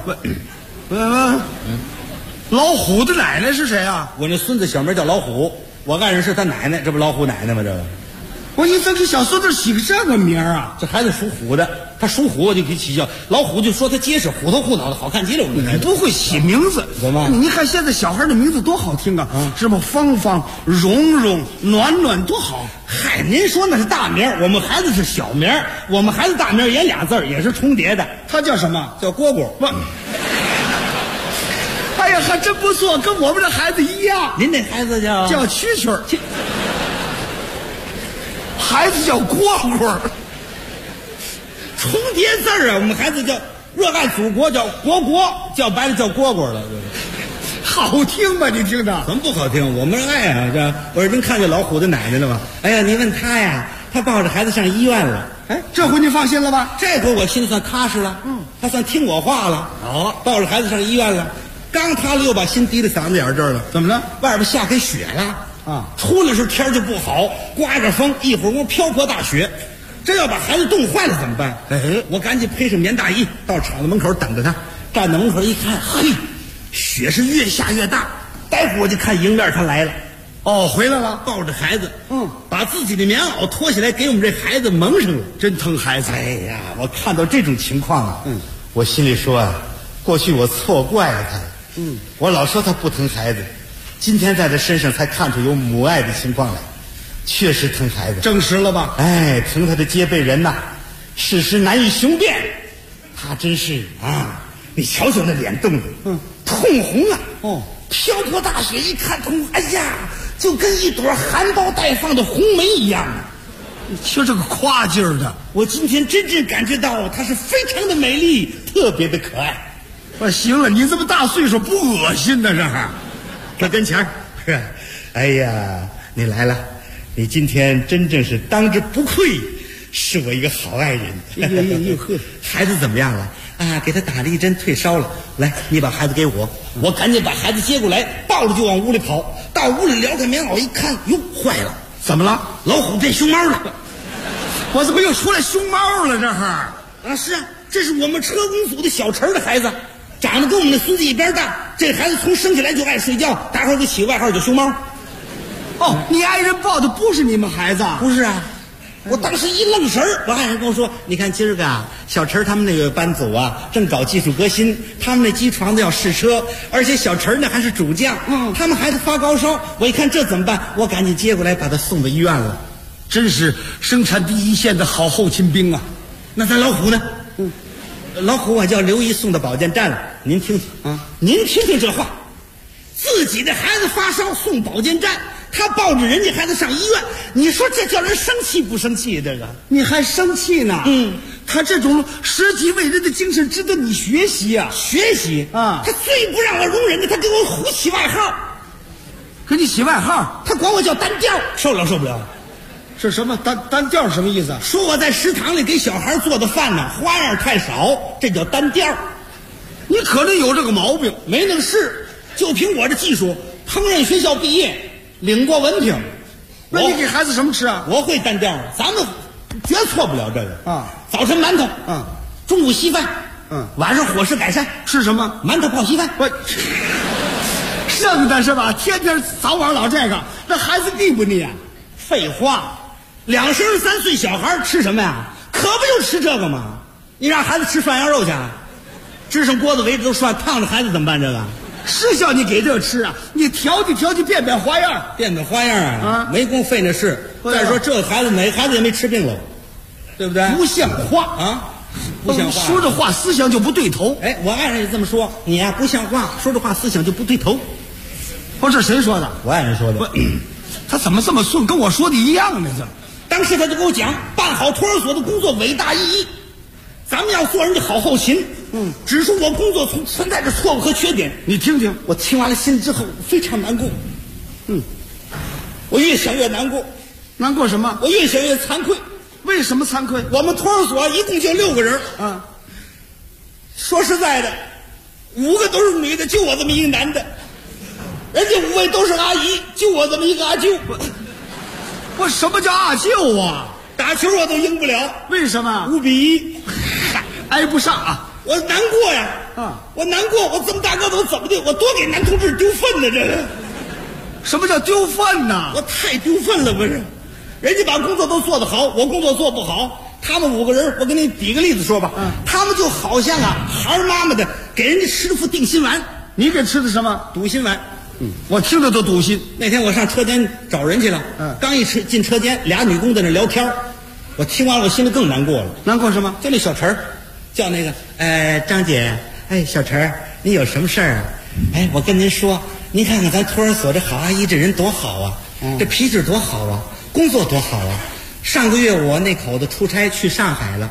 老虎的奶奶是谁啊？ 我那孙子小名叫老虎，我爱人是他奶奶，这不老虎奶奶吗？这个， 我你这给小孙子起个这个名啊？ 这孩子属虎的，他属虎我就给起叫老虎，就说他结实，虎头虎脑的，好看极了。 你不会起名字， 怎么？ 你看现在小孩的名字多好听啊！什么芳芳、蓉蓉、暖暖，多好。 嗨，您说那是大名，我们孩子是小名，我们孩子大名也2字，也是重叠的。 他叫什么？ 叫蝈蝈。 哎呀，还真不错，跟我们的孩子一样。 您那孩子叫蛐蛐，孩子叫蝈蝈。 重叠字儿啊！我们孩子叫热爱祖国，叫国国，叫白了叫蝈蝈了。 好听吗？你听着？ 怎么不好听？我们爱啊！这我是真看见老虎的奶奶了吗？哎呀，你问他呀，他抱着孩子上医院了。 哎，这回你放心了吧？ 这回我心里算踏实了。他算听我话了。抱着孩子上医院了，刚踏了又把心提到嗓子眼这儿了。 怎么了？ 外边下开雪了出来时候天就不好，刮着风，一会儿瓢泼大雪。这要把孩子冻坏了怎么办？我赶紧披上棉大衣到厂子门口等着他。站在门口一看，嘿，雪是越下越大。待会儿我就看迎面他来了。 回来了， 抱着孩子，把自己的棉袄脱下来给我们这孩子蒙上了， 真疼孩子。 哎呀，我看到这种情况啊，我心里说啊，过去我错怪了他，我老说他不疼孩子，今天在他身上才看出有母爱的情况来，确实疼孩子， 证实了吧？ 哎，疼他的接辈人呐，事实难以雄辩，他真是啊，你瞧瞧那脸冻的，通红啊，瓢泼大雪一看通，哎呀，就跟一朵含苞待放的红梅一样啊！ 你听这个夸劲儿的， 我今天真正感觉到她是非常的美丽，特别的可爱。 行了，你这么大岁数不恶心呢？ 这跟前儿，哎呀，你来了，你今天真正是当之不愧，是我一个好爱人。孩子怎么样了？啊，给他打了一针退烧了。来，你把孩子给我，我赶紧把孩子接过来，抱着就往屋里跑。到屋里撩开棉袄一看，哟，坏了， 怎么了？ 老虎变熊猫了！ 我怎么又出来熊猫了？ 是啊，这是我们车工组的小陈的孩子，长得跟我们的孙子一边大。这孩子从生下来就爱睡觉，大伙儿给起外号叫熊猫。 你爱人抱的不是你们孩子？ 不是啊。我当时一愣神儿，我爱人跟我说：“你看今儿个啊，小陈他们那个班组啊，正搞技术革新，他们那机床子要试车，而且小陈呢还是主将，他们孩子发高烧，我一看这怎么办？我赶紧接过来把他送到医院了。 真是生产第一线的好后勤兵啊！ 那咱老虎呢？老虎我叫刘姨送到保健站了，您听听啊，您听听这话，自己的孩子发烧送保健站。”他抱着人家孩子上医院，你说这叫人生气不生气？这个你还生气呢？他这种舍己为人的精神值得你学习啊！ 学习啊！他最不让我容忍的，他给我胡起外号。 给你起外号？ 他管我叫单调，受不了。 是什么单调什么意思？ 说我在食堂里给小孩做的饭呢，花样太少，这叫单调。 你可能有这个毛病， 没那个事。就凭我这技术，烹饪学校毕业。领过文凭， 那你给孩子什么吃啊？ 我会单调，咱们绝错不了这个啊。 早晨馒头，中午稀饭，晚上伙食改善， 吃什么？ 馒头泡稀饭。 剩的是吧？天天早晚老这个，那孩子腻不腻啊？ 废话，2生3岁小孩吃什么呀？可不就吃这个吗？你让孩子吃涮羊肉去，支上锅子围着都涮，烫着孩子怎么办？这个。 是叫你给这吃啊？你调剂变花样啊！没工费那事。再说这孩子哪孩子也没吃病了，对不对？ 不像话啊！不像话， 说这话思想就不对头。 哎，我爱人也这么说，你呀不像话，说这话思想就不对头。 这谁说的？ 我爱人说的。 他怎么这么顺？跟我说的一样呢？ 当时他就跟我讲，办好托儿所的工作伟大意义，咱们要做人家好后勤。只是我工作存在着错误和缺点。 你听听， 我听完了心之后非常难过。我越想越难过。 难过什么？ 我越想越惭愧。 为什么惭愧？ 我们托儿所一共就6个人说实在的，5个都是女的，就我这么一个男的。人家5位都是阿姨，就我这么一个阿舅。 我什么叫阿舅啊？ 打球我都赢不了。 为什么 ？5比1， 挨不上啊！ 我难过呀！我难过，我这么大个子，我怎么的？我多给男同志丢份呢！这个， 什么叫丢份呢？ 我太丢份了，不是？人家把工作都做得好，我工作做不好。他们5个人，我给你比个例子说吧。他们就好像孩儿妈妈的给人家吃副定心丸。 你给吃的什么？ 堵心丸。 我听着都堵心。 那天我上车间找人去了，刚一进车间，2女工在那聊天，我听完了，我心里更难过了。 难过什么？ 就那小陈儿。叫那个张姐，小陈，你有什么事儿啊？我跟您说，您看看咱托儿所这好阿姨这人多好啊，这脾气多好啊，工作多好啊。上个月我那口子出差去上海了，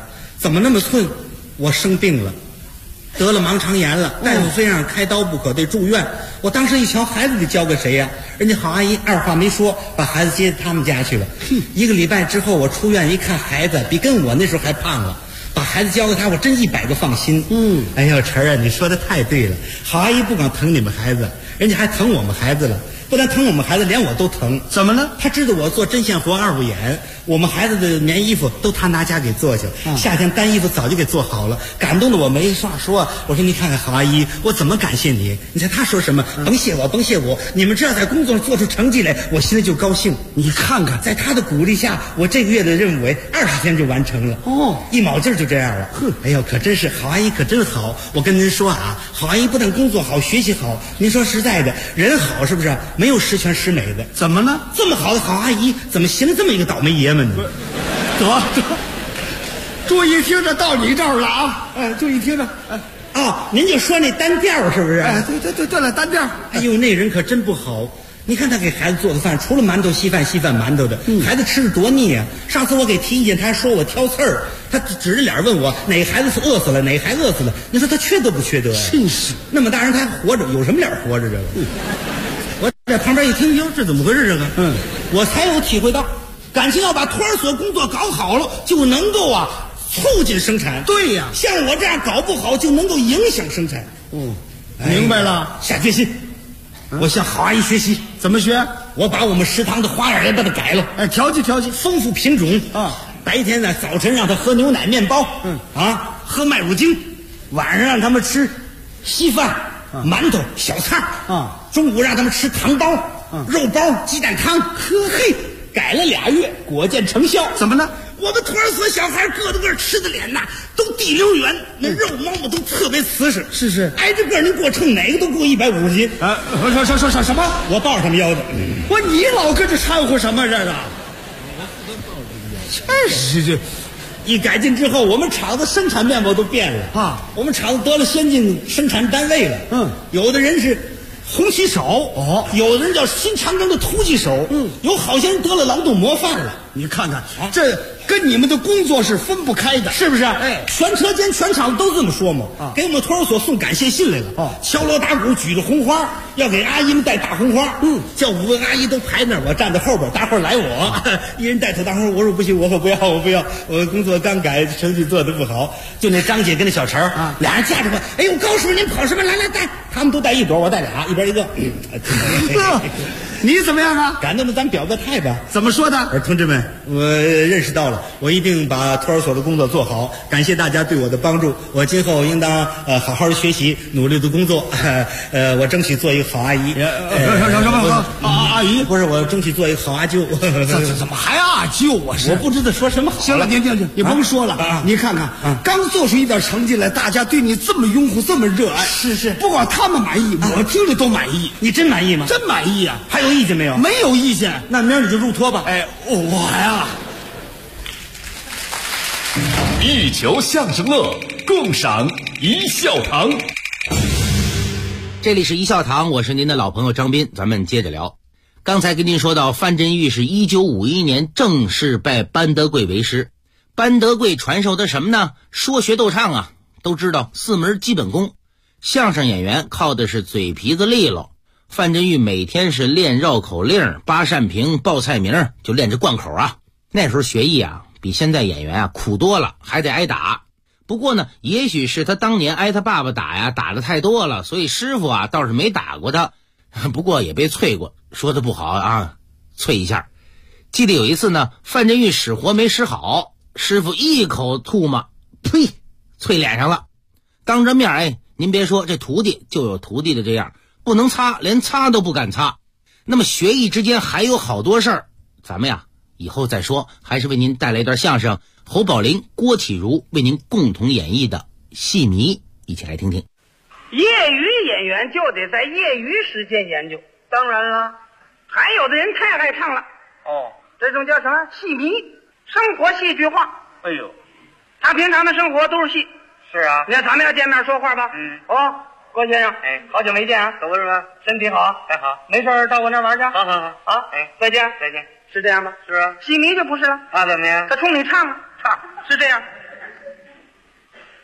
怎么那么寸？我生病了，得了盲肠炎了，大夫非让开刀不可，得住院。我当时一瞧，孩子得交给谁呀？人家郝阿姨二话没说，把孩子接到他们家去了。1个礼拜之后，我出院一看，孩子比跟我那时候还胖了。把孩子交给他，我真100个放心。哎呦，晨儿啊，你说的太对了。郝阿姨不光疼你们孩子，人家还疼我们孩子了。不但疼我们孩子，连我都疼。怎么呢？他知道我做针线活2不眼，我们孩子的棉衣服都他拿家给做去。夏天单衣服早就给做好了，感动的我没话说。我说你看看郝阿姨，我怎么感谢你？你猜他说什么？甭谢我，甭谢我，你们只要在工作上做出成绩来，我心里就高兴。你看看，在他的鼓励下，我这个月的任务20天就完成了。一卯劲儿就这样了。哎呦，可真是郝阿姨可真好。我跟您说啊，郝阿姨不但工作好，学习好。您说实在的，人好是不是？没有十全十美的。怎么呢？这么好的郝阿姨，怎么寻了这么一个倒霉爷们呢？得，注意听着，到你这儿了啊！注意听着。您就说那单调是不是？对了，单调。哎呦，那人可真不好。你看他给孩子做的饭，除了馒头稀饭馒头的，孩子吃的多腻啊！上次我给提意见，他还说我挑刺儿，他指着脸问我哪个孩子是饿死了，哪个孩子饿死了。你说他缺德不缺德呀？真是，那么大人他还活着，有什么脸活着这个？我在旁边一听，哟，这怎么回事？这个，我才有体会到，感情要把托儿所工作搞好了，就能够促进生产。对呀，像我这样搞不好，就能够影响生产。明白了，下决心。我向郝阿姨学习，怎么学？我把我们食堂的花样也把它改了，调剂，丰富品种啊。白天呢，早晨让他喝牛奶面包，喝麦乳精；晚上让他们吃稀饭、馒头、小菜中午让他们吃糖包、肉包、鸡蛋汤。嘿，改了2月，果见成效。怎么呢？我们托儿所小孩个个吃的脸都地溜圆，那肉毛毛都特别瓷实。是，挨着个您给我称哪个都过150斤。说什么？我抱着他们腰的。我你老跟着掺和什么这个？真是这，一改进之后，我们厂子生产面貌都变了我们厂子得了先进生产单位了。有的人是红旗手，有的人叫新长征的突击手，有好些人得了劳动模范了。你看看，这跟你们的工作是分不开的，是不是？全车间全厂都这么说嘛。给我们托儿所送感谢信来了，敲锣打鼓，举着红花，要给阿姨们带大红花。叫5个阿姨都排那儿，我站在后边，大伙儿来我，一人带头大红花。我说不行，我可不要，我工作刚改，成绩做得不好。就那张姐跟那小陈俩人架着我，哎呦，高叔您跑什么？来带，他们都带1朵，我带俩，一边一个。你怎么样啊？感动的咱表个态吧。怎么说的？我说同志们，我认识到了，我一定把托儿所的工作做好。感谢大家对我的帮助，我今后应当好好的学习，努力的工作。我争取做一个好阿姨。什么阿姨？不是，我争取做一个好阿舅。怎么还阿舅啊？我不知道说什么好。行了，停，你甭说了。你看看，刚做出一点成绩来，大家对你这么拥护，这么热爱。是，不光他们满意，我听着都满意。你真满意吗？真满意啊！还有意见没有？没有意见。那明儿你就入托吧。我呀， 一球相声乐，共赏一笑堂。 这里是一笑堂，我是您的老朋友张斌，咱们接着聊。刚才跟您说到，范振钰是1951年正式拜班德贵为师。班德贵传授的什么呢？说学逗唱啊，都知道4门基本功。相声演员靠的是嘴皮子利落，范振钰每天是练绕口令、扒扇屏、报菜名，就练着贯口啊。那时候学艺比现在演员苦多了，还得挨打。不过呢，也许是他当年挨他爸爸打打的太多了，所以师傅倒是没打过他，不过也被啐过，说的不好啐一下。记得有一次呢，范振钰使活没使好，师傅一口吐沫，呸，啐脸上了。当着面您别说，这徒弟就有徒弟的这样，不能擦，连擦都不敢擦。那么学艺之间还有好多事儿，咱们以后再说，还是为您带来一段相声，侯宝林、郭启儒为您共同演绎的《戏迷》，一起来听听。 业余演员就得在业余时间研究，当然了，还有的人太爱唱了。这种叫什么戏迷，生活戏剧化。哎呦，他平常的生活都是戏。是啊，你看咱们要见面说话吧。郭先生，好久没见啊，怎么身体好？还好，没事到我那玩去。好，再见。是这样吗？是啊。戏迷就不是了。怎么样？他冲你唱是这样。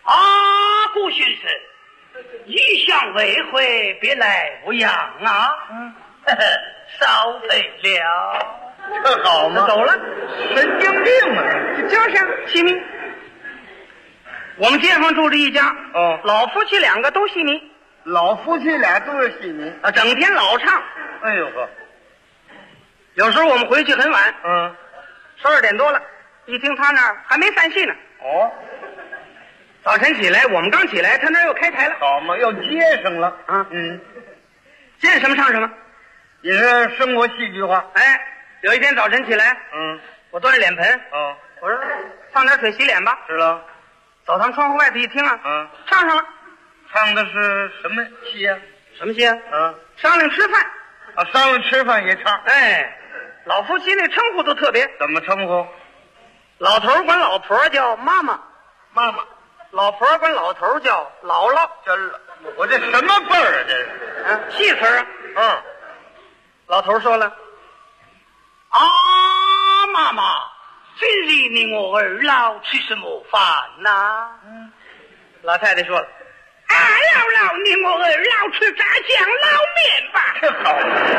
顾先生，一向未回，别来无恙啊。少赔了。 这好吗？ 走了， 神经病啊！ 就是戏迷。我们街坊住着一家，老夫妻两个都戏迷。 老夫妻俩都是戏迷啊，整天老唱。 哎呦呵！ 有时候我们回去很晚，12点多了，一听他那儿还没散戏呢。早晨起来，我们刚起来，他那儿又开台了。 好嘛，要接上了啊！接什么唱什么， 也是生活戏剧化。 哎，有一天早晨起来，我端着脸盆，我说放点水洗脸吧。 是了， 走堂窗户外头一听啊，唱上了。 唱的是什么戏呀？ 什么戏啊？商量吃饭。 啊，商量吃饭也唱。 哎，老夫妻那称呼都特别。 怎么称呼？ 老头管老婆叫妈妈， 妈妈； 老婆管老头叫姥姥。 我这什么辈儿啊？这是戏词啊。老头说了：“啊，妈妈，今日你我二老吃什么饭呐？”老太太说了：“啊，姥姥，你我二老吃炸酱捞面吧。” 这好，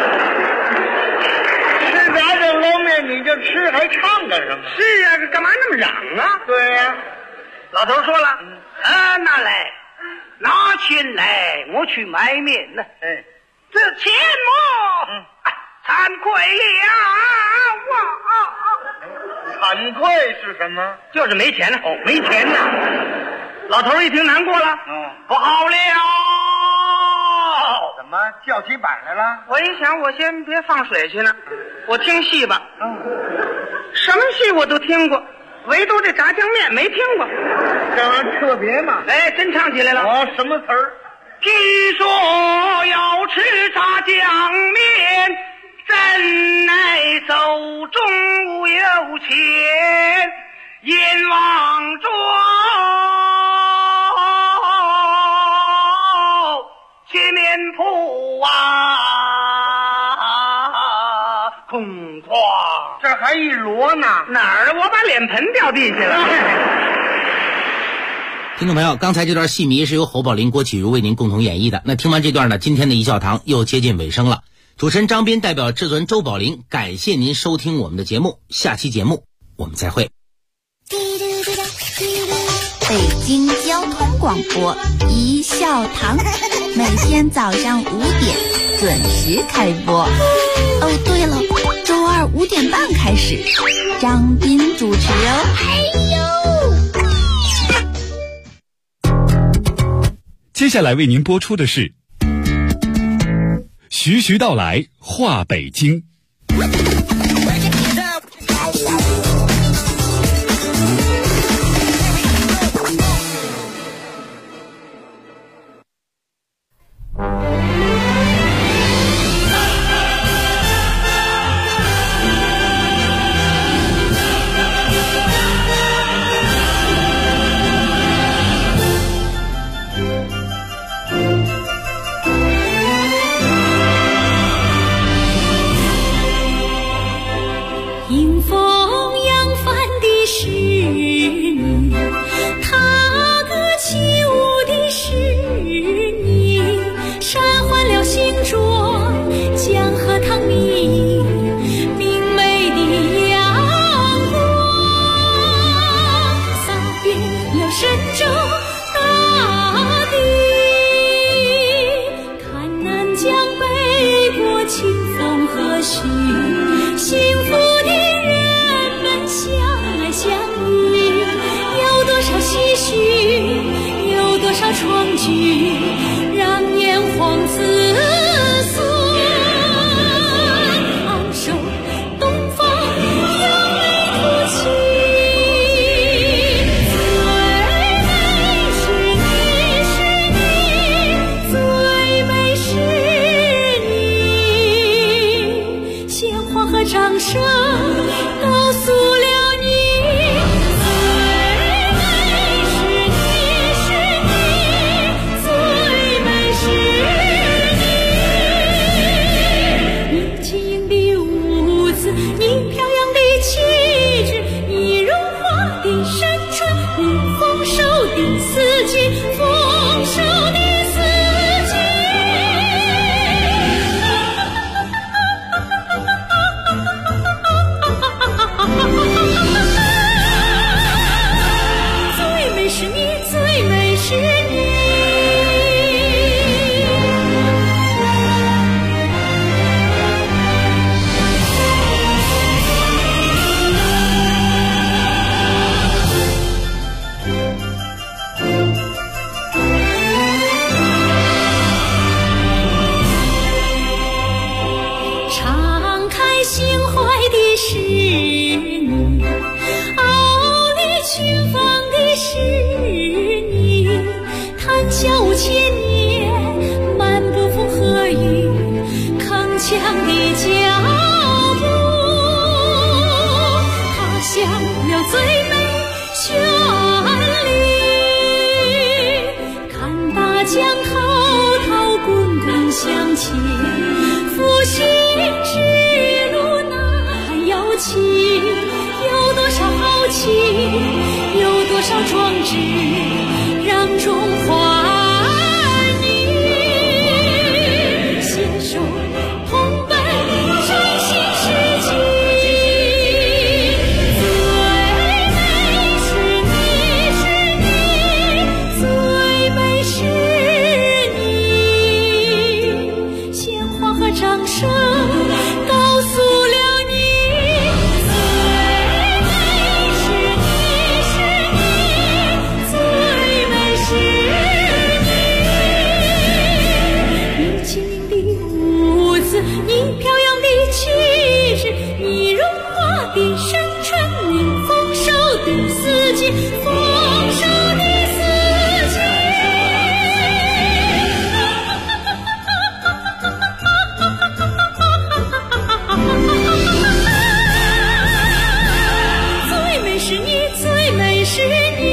吃炸酱捞面你就吃还唱干什么？ 是啊，干嘛那么嚷啊？ 对呀， 老头说了：“拿钱来，我去买面呢。”这钱么？惭愧了！ 惭愧是什么？ 就是没钱呢。没钱呢。老头一听难过了。不好了！ 怎么叫起板来了？ 我一想，我先别放水去呢，我听戏吧。什么戏我都听过，唯独这炸酱面没听过。 这玩意儿特别嘛。 哎，真唱起来了。 什么词儿？ 听说要吃炸酱面，怎奈手中无有钱，眼望着切面铺空旷。 这还一摞呢？ 哪儿？我把脸盆掉地下了。 听众朋友，刚才这段戏迷是由侯宝林、郭启儒为您共同演绎的。那听完这段呢，今天的一笑堂又接近尾声了。主持人张斌代表制作人周宝林，感谢您收听我们的节目。下期节目我们再会。 北京交通广播一笑堂，每天早上5点准时开播。哦，对了，周二5点半开始，张斌主持哦。 接下来为您播出的是徐徐道来话北京。 小千年，漫步风和雨，铿锵的脚步，踏响了最美旋律，看大江滔滔滚滚向前，复兴之路那还要起，有多少豪气，有多少壮志，让中华儿女携手同奔振兴世纪。最美是你，是你，最美是你，鲜花和掌声告诉了你。你飘扬的气质，你荣华的深沉，你丰收的四季，丰收的四季。最美是你，最美是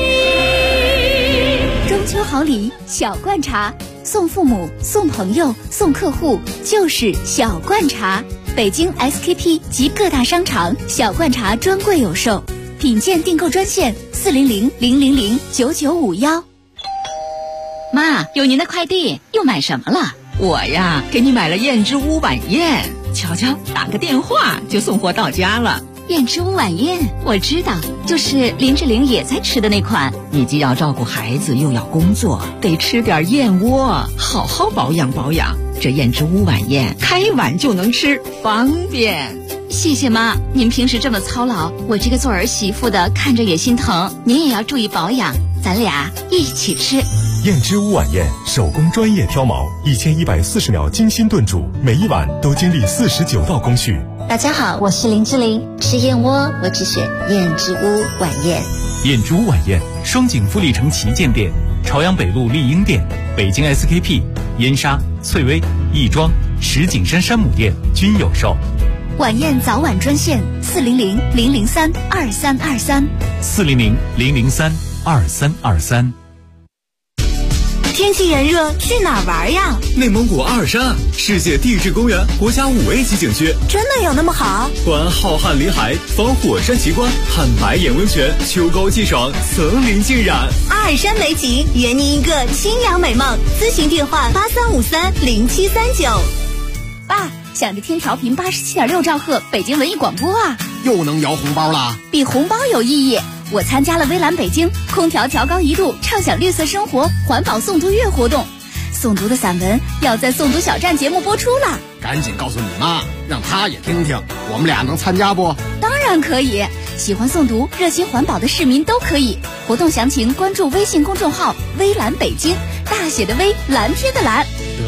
你。 中秋好礼，小罐茶。送父母、送朋友、送客户，就是小罐茶。北京 SKP 及各大商场小罐茶专柜有售，品鉴订购专线400-000-9951。 妈，有您的快递，又买什么了？ 我呀，给你买了燕之屋晚宴，瞧瞧，打个电话就送货到家了。 燕之屋晚宴我知道，就是林志玲也在吃的那款。 你既要照顾孩子，又要工作，得吃点燕窝，好好保养保养。这燕之屋晚宴开碗就能吃，方便。 谢谢妈，您平时这么操劳，我这个做儿媳妇的看着也心疼。您也要注意保养，咱俩一起吃。 燕之屋晚宴，手工专业挑毛，1140秒精心炖煮，每一碗都经历49道工序。 大家好，我是林志玲，吃燕窝我只选燕之屋晚宴。 燕之屋晚宴，双井富力城旗舰店、朝阳北路丽婴店、北京 SKP、燕莎、翠微、亦庄、石景山山姆店均有售。 晚宴早晚专线 400-003-2323，400-003-2323。 天气炎热，去哪儿玩呀？ 内蒙古阿尔山，世界地质公园国家5A级景区， 真的有那么好？ 观浩瀚林海，访火山奇观，看白眼温泉，秋高气爽，层林尽染。 阿尔山美景，圆您一个清凉美梦。咨询电话83530739。 爸，想着听调频87.6兆赫北京文艺广播啊， 又能摇红包啦？ 比红包有意义。我参加了微蓝北京空调调高1度畅享绿色生活环保诵读月活动，诵读的散文要在诵读小站节目播出了。 赶紧告诉你妈，让她也听听，我们俩能参加不？ 当然可以，喜欢诵读热心环保的市民都可以。活动详情关注微信公众号微蓝北京，大写的微，蓝天的蓝。